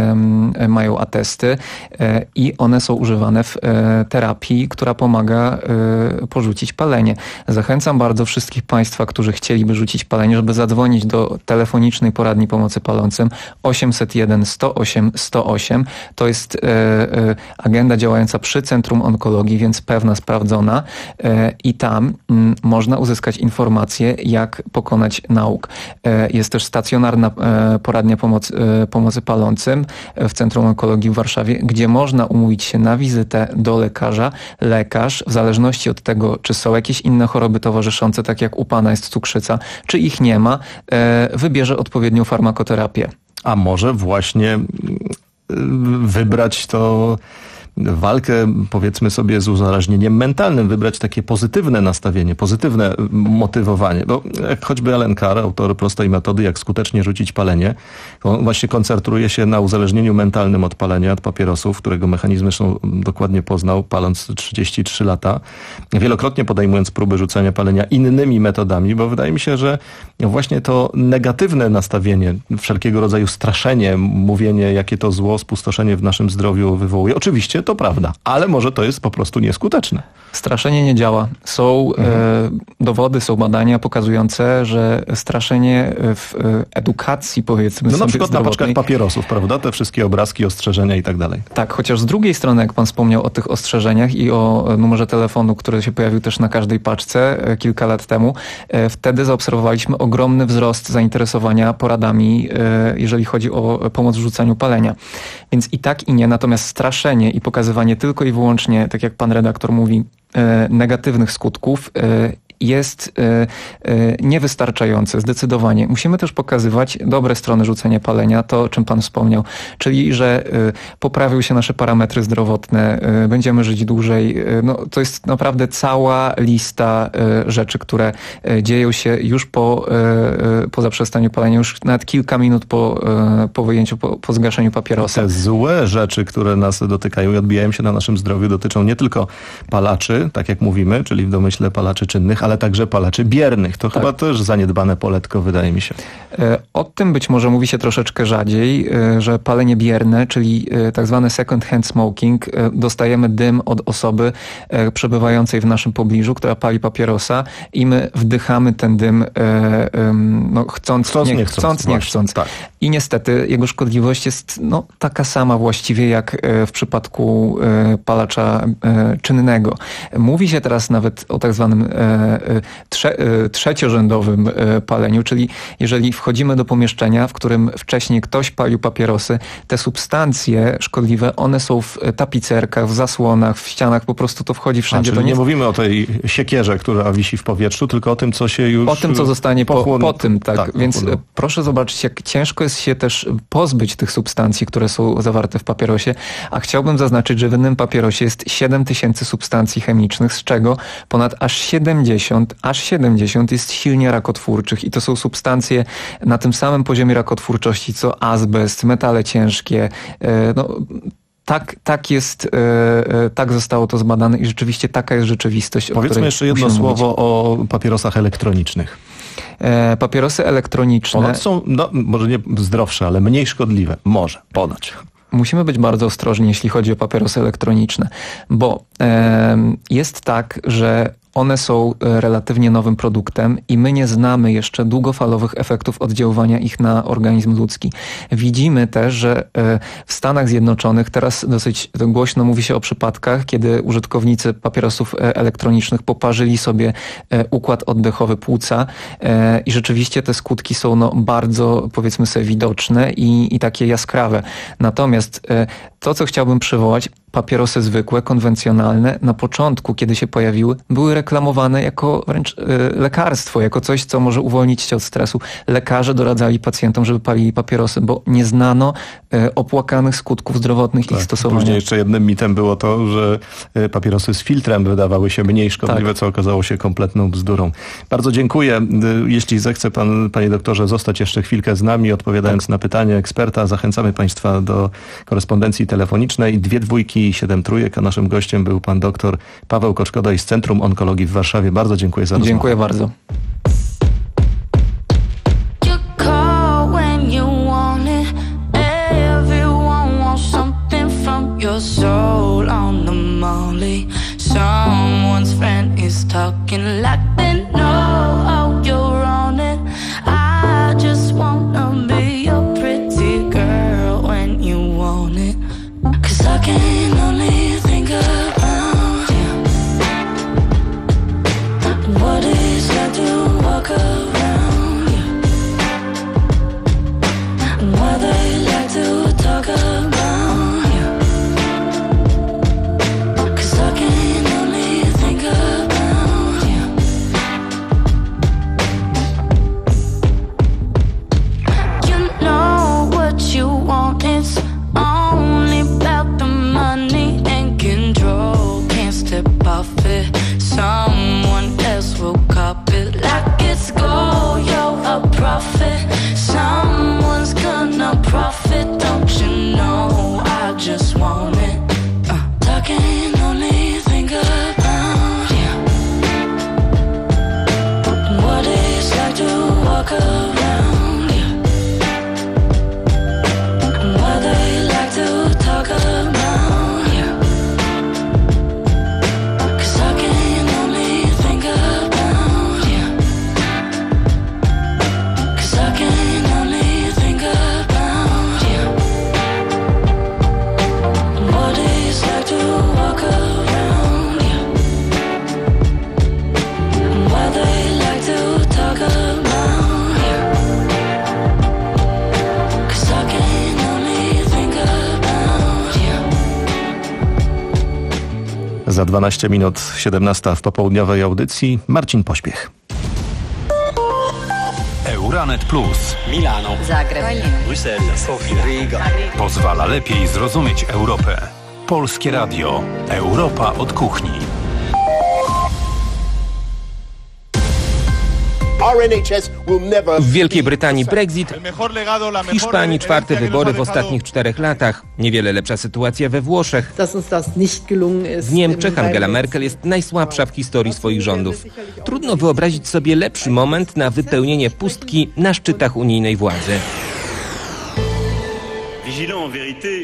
e, mają atesty e, i one są używane w e, terapii, która pomaga e, porzucić palenie. Zachęcam bardzo wszystkich Państwa, którzy chcieliby rzucić palenie, żeby zadzwonić do telefonicznej poradni pomocy palącym osiemset jeden sto osiem sto osiem. To jest e, e, agenda działająca przy Centrum Onkologii, więc pewna, sprawdzona e, i tam m, można uzyskać informacje, jak pokonać nauk. Jest też stacjonarna poradnia pomocy, pomocy palącym w Centrum Onkologii w Warszawie, gdzie można umówić się na wizytę do lekarza. Lekarz, w zależności od tego, czy są jakieś inne choroby towarzyszące, tak jak u pana jest cukrzyca, czy ich nie ma, wybierze odpowiednią farmakoterapię. A może właśnie wybrać to... walkę, powiedzmy sobie, z uzależnieniem mentalnym, wybrać takie pozytywne nastawienie, pozytywne motywowanie. Bo jak choćby Alan Carr, autor prostej metody, jak skutecznie rzucić palenie, to on właśnie koncentruje się na uzależnieniu mentalnym od palenia, od papierosów, którego mechanizmy zresztą dokładnie poznał, paląc trzydzieści trzy lata, wielokrotnie podejmując próby rzucenia palenia innymi metodami, bo wydaje mi się, że właśnie to negatywne nastawienie, wszelkiego rodzaju straszenie, mówienie, jakie to zło, spustoszenie w naszym zdrowiu wywołuje. Oczywiście to prawda, ale może to jest po prostu nieskuteczne. Straszenie nie działa. Są mhm. e, dowody, są badania pokazujące, że straszenie w e, edukacji, powiedzmy no sobie, na przykład zdrowotnej... na paczkach papierosów, prawda? Te wszystkie obrazki, ostrzeżenia i tak dalej. Tak, chociaż z drugiej strony, jak pan wspomniał o tych ostrzeżeniach i o numerze telefonu, który się pojawił też na każdej paczce e, kilka lat temu, e, wtedy zaobserwowaliśmy ogromny wzrost zainteresowania poradami, e, jeżeli chodzi o pomoc w rzucaniu palenia. Więc i tak, i nie. Natomiast straszenie i pokazywanie tylko i wyłącznie, tak jak pan redaktor mówi, e, negatywnych skutków e, jest e, e, niewystarczające, zdecydowanie. Musimy też pokazywać dobre strony rzucenia palenia, to o czym pan wspomniał, czyli że e, poprawią się nasze parametry zdrowotne, e, będziemy żyć dłużej. E, no, to jest naprawdę cała lista e, rzeczy, które e, dzieją się już po, e, po zaprzestaniu palenia, już nawet kilka minut po, e, po wyjęciu, po, po zgaszeniu papierosa. Te złe rzeczy, które nas dotykają i odbijają się na naszym zdrowiu, dotyczą nie tylko palaczy, tak jak mówimy, czyli w domyśle palaczy czynnych, ale także palaczy biernych. To tak. Chyba też zaniedbane poletko, wydaje mi się. O tym być może mówi się troszeczkę rzadziej, że palenie bierne, czyli tak zwany second hand smoking, dostajemy dym od osoby przebywającej w naszym pobliżu, która pali papierosa i my wdychamy ten dym no, chcąc, chcąc, nie, nie chcąc, chcąc. nie chcąc. Tak. I niestety jego szkodliwość jest no, taka sama właściwie jak w przypadku palacza czynnego. Mówi się teraz nawet o tak zwanym trze, trzeciorzędowym paleniu, czyli jeżeli wchodzimy do pomieszczenia, w którym wcześniej ktoś palił papierosy, te substancje szkodliwe, one są w tapicerkach, w zasłonach, w ścianach, po prostu to wchodzi wszędzie. A, to nie, nie mówimy o tej siekierze, która wisi w powietrzu, tylko o tym, co się już... O tym, co zostanie po, pochłon... po tym, tak. tak Więc pochłonął. proszę zobaczyć, jak ciężko jest się też pozbyć tych substancji, które są zawarte w papierosie, a chciałbym zaznaczyć, że w jednym papierosie jest siedem tysięcy substancji chemicznych, z czego ponad aż siedemdziesiąt, aż siedemdziesiąt jest silnie rakotwórczych i to są substancje na tym samym poziomie rakotwórczości, co azbest, metale ciężkie, no... Tak, tak jest, e, tak zostało to zbadane i rzeczywiście taka jest rzeczywistość. Powiedzmy jeszcze jedno słowo mówić. o papierosach elektronicznych. E, papierosy elektroniczne... One są, no, może nie zdrowsze, ale mniej szkodliwe. Może, ponoć. Musimy być bardzo ostrożni, jeśli chodzi o papierosy elektroniczne, bo e, jest tak, że one są relatywnie nowym produktem i my nie znamy jeszcze długofalowych efektów oddziaływania ich na organizm ludzki. Widzimy też, że w Stanach Zjednoczonych teraz dosyć głośno mówi się o przypadkach, kiedy użytkownicy papierosów elektronicznych poparzyli sobie układ oddechowy płuca i rzeczywiście te skutki są no bardzo, powiedzmy sobie, widoczne i, i takie jaskrawe. Natomiast to, co chciałbym przywołać, papierosy zwykłe, konwencjonalne, na początku, kiedy się pojawiły, były reklamowane jako wręcz y, lekarstwo, jako coś, co może uwolnić cię od stresu. Lekarze doradzali pacjentom, żeby palili papierosy, bo nie znano y, opłakanych skutków zdrowotnych tak, ich stosowania. Później jeszcze jednym mitem było to, że y, papierosy z filtrem wydawały się mniej szkodliwe, tak. co okazało się kompletną bzdurą. Bardzo dziękuję. Y, jeśli zechce pan, panie doktorze, zostać jeszcze chwilkę z nami, odpowiadając tak. na pytanie eksperta, zachęcamy państwa do korespondencji telefonicznej. Dwie dwójki i siedem trójek, a naszym gościem był pan doktor Paweł Koczkodaj z Centrum Onkologii w Warszawie. Bardzo dziękuję za rozmowę. Dziękuję bardzo. Za dwanaście minut siedemnasta w popołudniowej audycji Marcin Pośpiech. Euranet Plus. Milano. Zagreb. Bruksela. Sofia. Riga. Pozwala lepiej zrozumieć Europę. Polskie Radio. Europa od kuchni. W Wielkiej Brytanii Brexit, w Hiszpanii czwarte wybory w ostatnich czterech latach. Niewiele lepsza sytuacja we Włoszech. W Niemczech Angela Merkel jest najsłabsza w historii swoich rządów. Trudno wyobrazić sobie lepszy moment na wypełnienie pustki na szczytach unijnej władzy.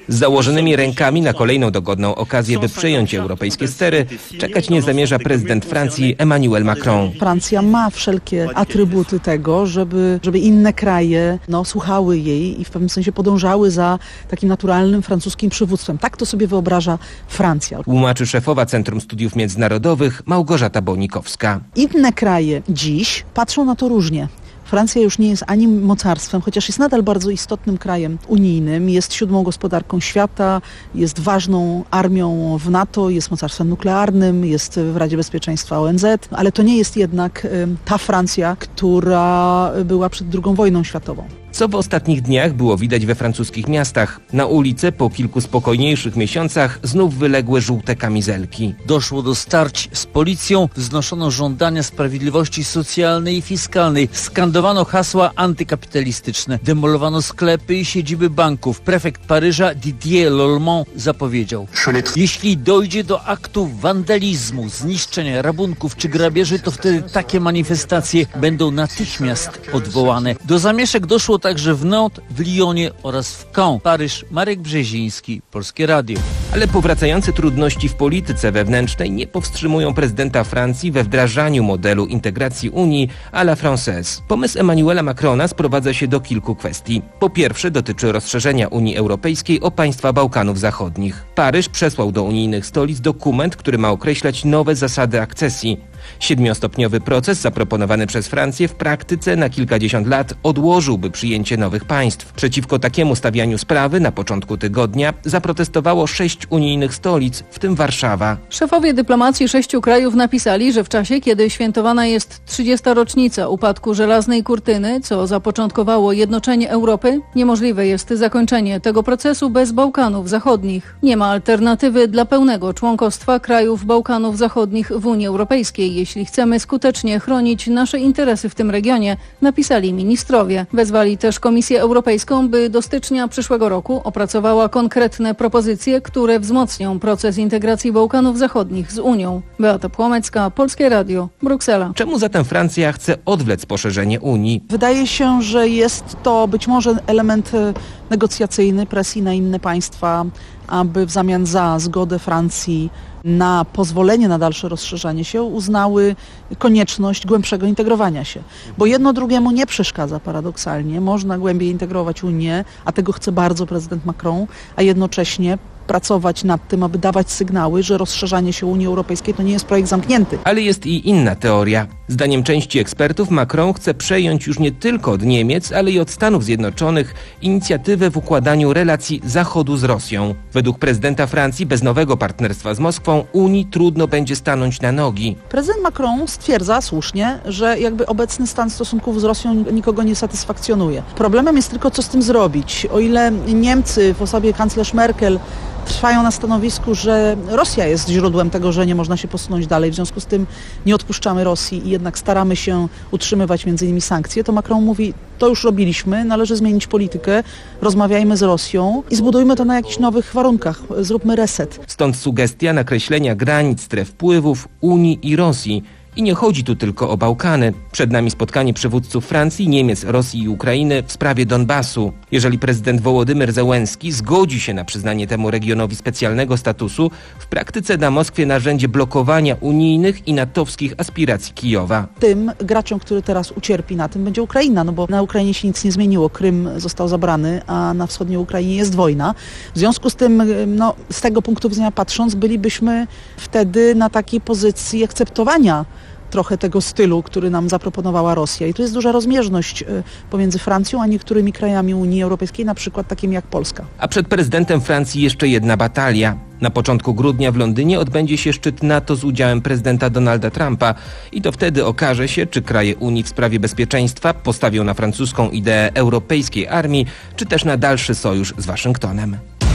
Z założonymi rękami na kolejną dogodną okazję, by przejąć europejskie stery, czekać nie zamierza prezydent Francji Emmanuel Macron. Francja ma wszelkie atrybuty tego, żeby, żeby inne kraje no, słuchały jej i w pewnym sensie podążały za takim naturalnym francuskim przywództwem. Tak to sobie wyobraża Francja. Tłumaczy szefowa Centrum Studiów Międzynarodowych Małgorzata Bonikowska. Inne kraje dziś patrzą na to różnie. Francja już nie jest ani mocarstwem, chociaż jest nadal bardzo istotnym krajem unijnym, jest siódmą gospodarką świata, jest ważną armią w NATO, jest mocarstwem nuklearnym, jest w Radzie Bezpieczeństwa O N Z, ale to nie jest jednak ta Francja, która była przed drugą wojną światową. Co w ostatnich dniach było widać we francuskich miastach. Na ulice po kilku spokojniejszych miesiącach znów wyległy żółte kamizelki. Doszło do starć z policją, wznoszono żądania sprawiedliwości socjalnej i fiskalnej, skandowano hasła antykapitalistyczne, demolowano sklepy i siedziby banków. Prefekt Paryża Didier Lolmont zapowiedział: jeśli dojdzie do aktów wandalizmu, zniszczenia rabunków czy grabieży, to wtedy takie manifestacje będą natychmiast odwołane. Do zamieszek doszło także w Nantes, w Lyonie oraz w Caen. Paryż, Marek Brzeziński, Polskie Radio. Ale powracające trudności w polityce wewnętrznej nie powstrzymują prezydenta Francji we wdrażaniu modelu integracji Unii à la française. Pomysł Emmanuela Macrona sprowadza się do kilku kwestii. Po pierwsze, dotyczy rozszerzenia Unii Europejskiej o państwa Bałkanów Zachodnich. Paryż przesłał do unijnych stolic dokument, który ma określać nowe zasady akcesji. Siedmiostopniowy proces zaproponowany przez Francję w praktyce na kilkadziesiąt lat odłożyłby przyjęcie nowych państw. Przeciwko takiemu stawianiu sprawy na początku tygodnia zaprotestowało sześć unijnych stolic, w tym Warszawa. Szefowie dyplomacji sześciu krajów napisali, że w czasie, kiedy świętowana jest trzydziesta rocznica upadku żelaznej kurtyny, co zapoczątkowało jednoczenie Europy, niemożliwe jest zakończenie tego procesu bez Bałkanów Zachodnich. Nie ma alternatywy dla pełnego członkostwa krajów Bałkanów Zachodnich w Unii Europejskiej, jeśli chcemy skutecznie chronić nasze interesy w tym regionie, napisali ministrowie. Wezwali też Komisję Europejską, by do stycznia przyszłego roku opracowała konkretne propozycje, które wzmocnią proces integracji Bałkanów Zachodnich z Unią. Beata Płomecka, Polskie Radio, Bruksela. Czemu zatem Francja chce odwlec poszerzenie Unii? Wydaje się, że jest to być może element negocjacyjny, presji na inne państwa, aby w zamian za zgodę Francji na pozwolenie na dalsze rozszerzanie się uznały konieczność głębszego integrowania się. Bo jedno drugiemu nie przeszkadza paradoksalnie. Można głębiej integrować Unię, a tego chce bardzo prezydent Macron, a jednocześnie pracować nad tym, aby dawać sygnały, że rozszerzanie się Unii Europejskiej to nie jest projekt zamknięty. Ale jest i inna teoria. Zdaniem części ekspertów Macron chce przejąć już nie tylko od Niemiec, ale i od Stanów Zjednoczonych inicjatywę w układaniu relacji Zachodu z Rosją. Według prezydenta Francji bez nowego partnerstwa z Moskwą Unii trudno będzie stanąć na nogi. Prezydent Macron stwierdza słusznie, że jakby obecny stan stosunków z Rosją nikogo nie satysfakcjonuje. Problemem jest tylko, co z tym zrobić. O ile Niemcy w osobie kanclerz Merkel trwają na stanowisku, że Rosja jest źródłem tego, że nie można się posunąć dalej, w związku z tym nie odpuszczamy Rosji i jednak staramy się utrzymywać między innymi sankcje, to Macron mówi, to już robiliśmy, należy zmienić politykę, rozmawiajmy z Rosją i zbudujmy to na jakichś nowych warunkach, zróbmy reset. Stąd sugestia nakreślenia granic stref wpływów Unii i Rosji. I nie chodzi tu tylko o Bałkany. Przed nami spotkanie przywódców Francji, Niemiec, Rosji i Ukrainy w sprawie Donbasu. Jeżeli prezydent Wołodymyr Zełenski zgodzi się na przyznanie temu regionowi specjalnego statusu, w praktyce da Moskwie narzędzie blokowania unijnych i natowskich aspiracji Kijowa. Tym graczem, który teraz ucierpi na tym, będzie Ukraina, no bo na Ukrainie się nic nie zmieniło. Krym został zabrany, a na wschodniej Ukrainie jest wojna. W związku z tym, no, z tego punktu widzenia patrząc, bylibyśmy wtedy na takiej pozycji akceptowania trochę tego stylu, który nam zaproponowała Rosja. I tu jest duża rozbieżność pomiędzy Francją a niektórymi krajami Unii Europejskiej, na przykład takimi jak Polska. A przed prezydentem Francji jeszcze jedna batalia. Na początku grudnia w Londynie odbędzie się szczyt NATO z udziałem prezydenta Donalda Trumpa i to wtedy okaże się, czy kraje Unii w sprawie bezpieczeństwa postawią na francuską ideę europejskiej armii, czy też na dalszy sojusz z Waszyngtonem.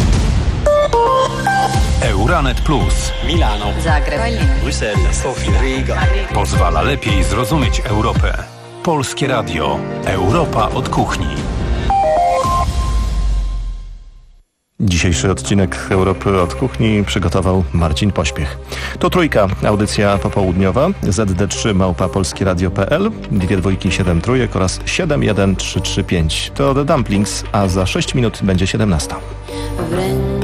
Euranet Plus. Milano, Zagreb, Bruksela, Sofia, Riga. Pozwala lepiej zrozumieć Europę. Polskie Radio. Europa od kuchni. Dzisiejszy odcinek Europy od kuchni przygotował Marcin Pośpiech. To Trójka, audycja popołudniowa, zet de trzy małpa polskieradio kropka pe el, dwie dwójki siedem trójek oraz siedem jeden trzy trzy pięć. To The Dumplings, a za sześć minut będzie siedemnasta.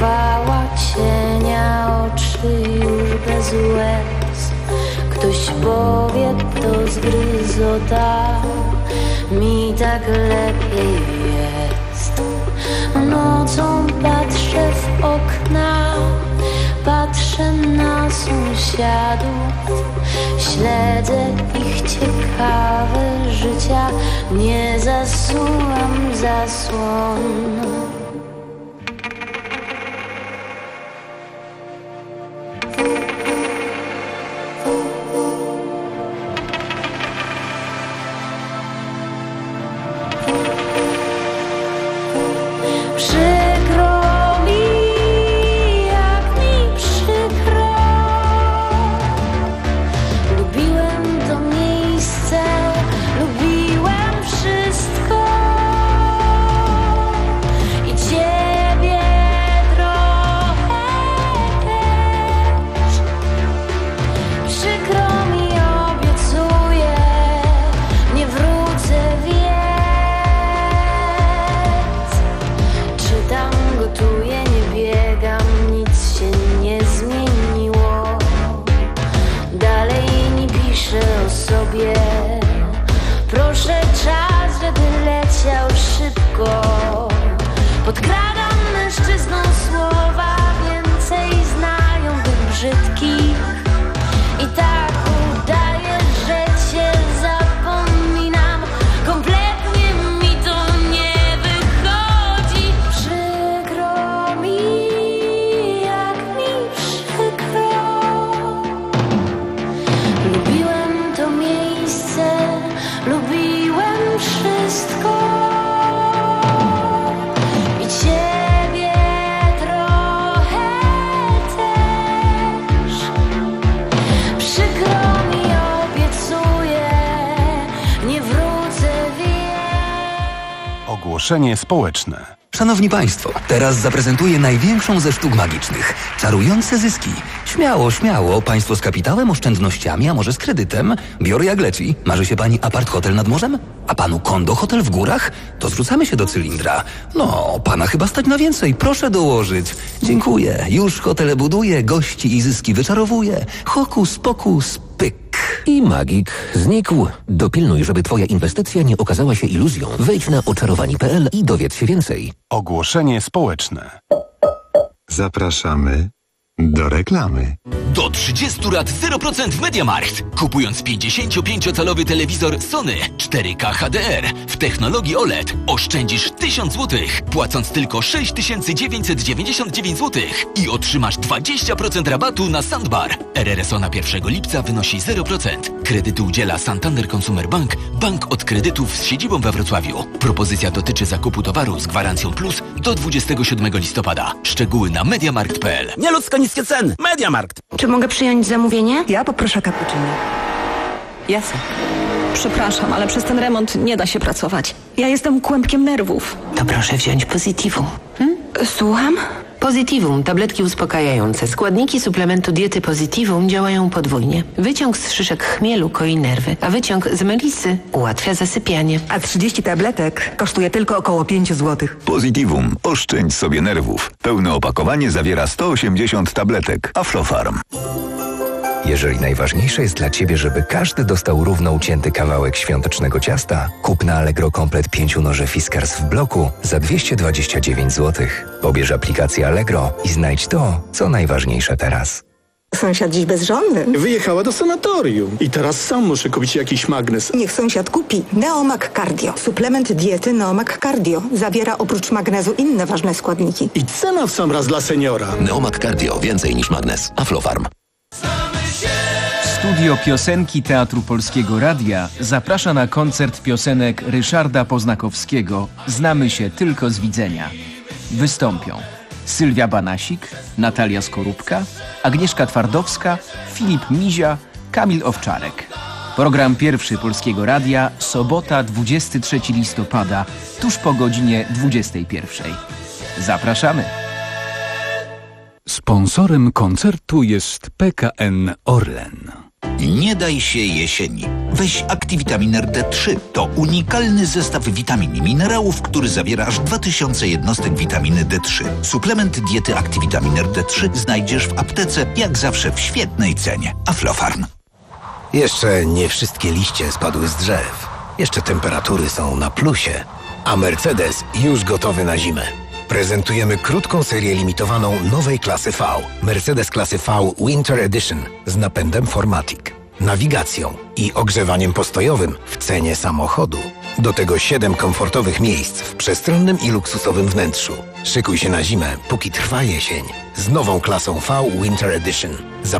chwała cienia, oczy już bez łez. Ktoś powie, to zgryzota, mi tak lepiej jest. Nocą patrzę w okna, patrzę na sąsiadów, śledzę ich ciekawe życia, nie zasuwam zasłon. Proszę czas, żeby leciał szybko. Podkradam mężczyznom słowa, więcej znają tych brzydkich. I tak udaję, że cię zapominam. Kompletnie mi to nie wychodzi. Przykro mi, jak mi przykro. Lubiłem to miejsce, lubiłem wszystko i ciebie trochę też. Przykro mi, obiecuję, nie wrócę więcej. Ogłoszenie społeczne. Szanowni Państwo, teraz zaprezentuję największą ze sztuk magicznych. Czarujące zyski. Śmiało, śmiało. Państwo z kapitałem, oszczędnościami, a może z kredytem? Biorę jak leci. Marzy się Pani apart-hotel nad morzem? A Panu kondo-hotel w górach? To zrzucamy się do cylindra. No, Pana chyba stać na więcej. Proszę dołożyć. Dziękuję. Już hotele buduję, gości i zyski wyczarowuję. Hokus pokus, pyk. I magik znikł. Dopilnuj, żeby Twoja inwestycja nie okazała się iluzją. Wejdź na oczarowani kropka p l i dowiedz się więcej. Ogłoszenie społeczne. Zapraszamy do reklamy. Do trzydziestu lat zero procent w MediaMarkt. Kupując pięćdziesięciopięciocalowy telewizor Sony cztery K H D R w technologii O L E D oszczędzisz tysiąc złotych, płacąc tylko sześć tysięcy dziewięćset dziewięćdziesiąt dziewięć złotych i otrzymasz dwadzieścia procent rabatu na Soundbar. R R S O na pierwszego lipca wynosi zero procent. Kredytu udziela Santander Consumer Bank, bank od kredytów z siedzibą we Wrocławiu. Propozycja dotyczy zakupu towaru z gwarancją plus do dwudziestego siódmego listopada. Szczegóły na mediamarkt kropka p l. Nieludzko niskie ceny. MediaMarkt. Czy mogę przyjąć zamówienie? Ja poproszę cappuccino. Jasne. Przepraszam, ale przez ten remont nie da się pracować. Ja jestem kłębkiem nerwów. To proszę wziąć Positivum. Hmm? Słucham? Positivum, tabletki uspokajające. Składniki suplementu diety Positivum działają podwójnie. Wyciąg z szyszek chmielu koi nerwy, a wyciąg z melisy ułatwia zasypianie. A trzydzieści tabletek kosztuje tylko około pięć złotych. Positivum. Oszczędź sobie nerwów. Pełne opakowanie zawiera sto osiemdziesiąt tabletek. Aflofarm. Jeżeli najważniejsze jest dla Ciebie, żeby każdy dostał równo ucięty kawałek świątecznego ciasta, kup na Allegro komplet pięciu noży Fiskars w bloku za dwieście dwadzieścia dziewięć złotych. Pobierz aplikację Allegro i znajdź to, co najważniejsze teraz. Sąsiad dziś bezżonny. Wyjechała do sanatorium i teraz sam muszę kupić jakiś magnes. Niech sąsiad kupi Neomag Cardio. Suplement diety Neomag Cardio zawiera oprócz magnezu inne ważne składniki. I cena w sam raz dla seniora. Neomag Cardio. Więcej niż magnes. Aflofarm. Studio Piosenki Teatru Polskiego Radia zaprasza na koncert piosenek Ryszarda Poznakowskiego Znamy się tylko z widzenia. Wystąpią Sylwia Banasik, Natalia Skorupka, Agnieszka Twardowska, Filip Mizia, Kamil Owczarek. Program pierwszy Polskiego Radia, sobota dwudziestego trzeciego listopada, tuż po godzinie dwudziestej pierwszej. Zapraszamy! Sponsorem koncertu jest P K N Orlen. Nie daj się jesieni. Weź Activitamin D trzy. To unikalny zestaw witamin i minerałów, który zawiera aż dwa tysiące jednostek witaminy D trzy. Suplement diety Activitamin D trzy znajdziesz w aptece, jak zawsze w świetnej cenie. Aflofarm. Jeszcze nie wszystkie liście spadły z drzew. Jeszcze temperatury są na plusie. A Mercedes już gotowy na zimę. Prezentujemy krótką serię limitowaną nowej klasy V. Mercedes klasy V Winter Edition z napędem cztery matic, nawigacją i ogrzewaniem postojowym w cenie samochodu. Do tego siedem komfortowych miejsc w przestronnym i luksusowym wnętrzu. Szykuj się na zimę, póki trwa jesień. Z nową klasą V Winter Edition.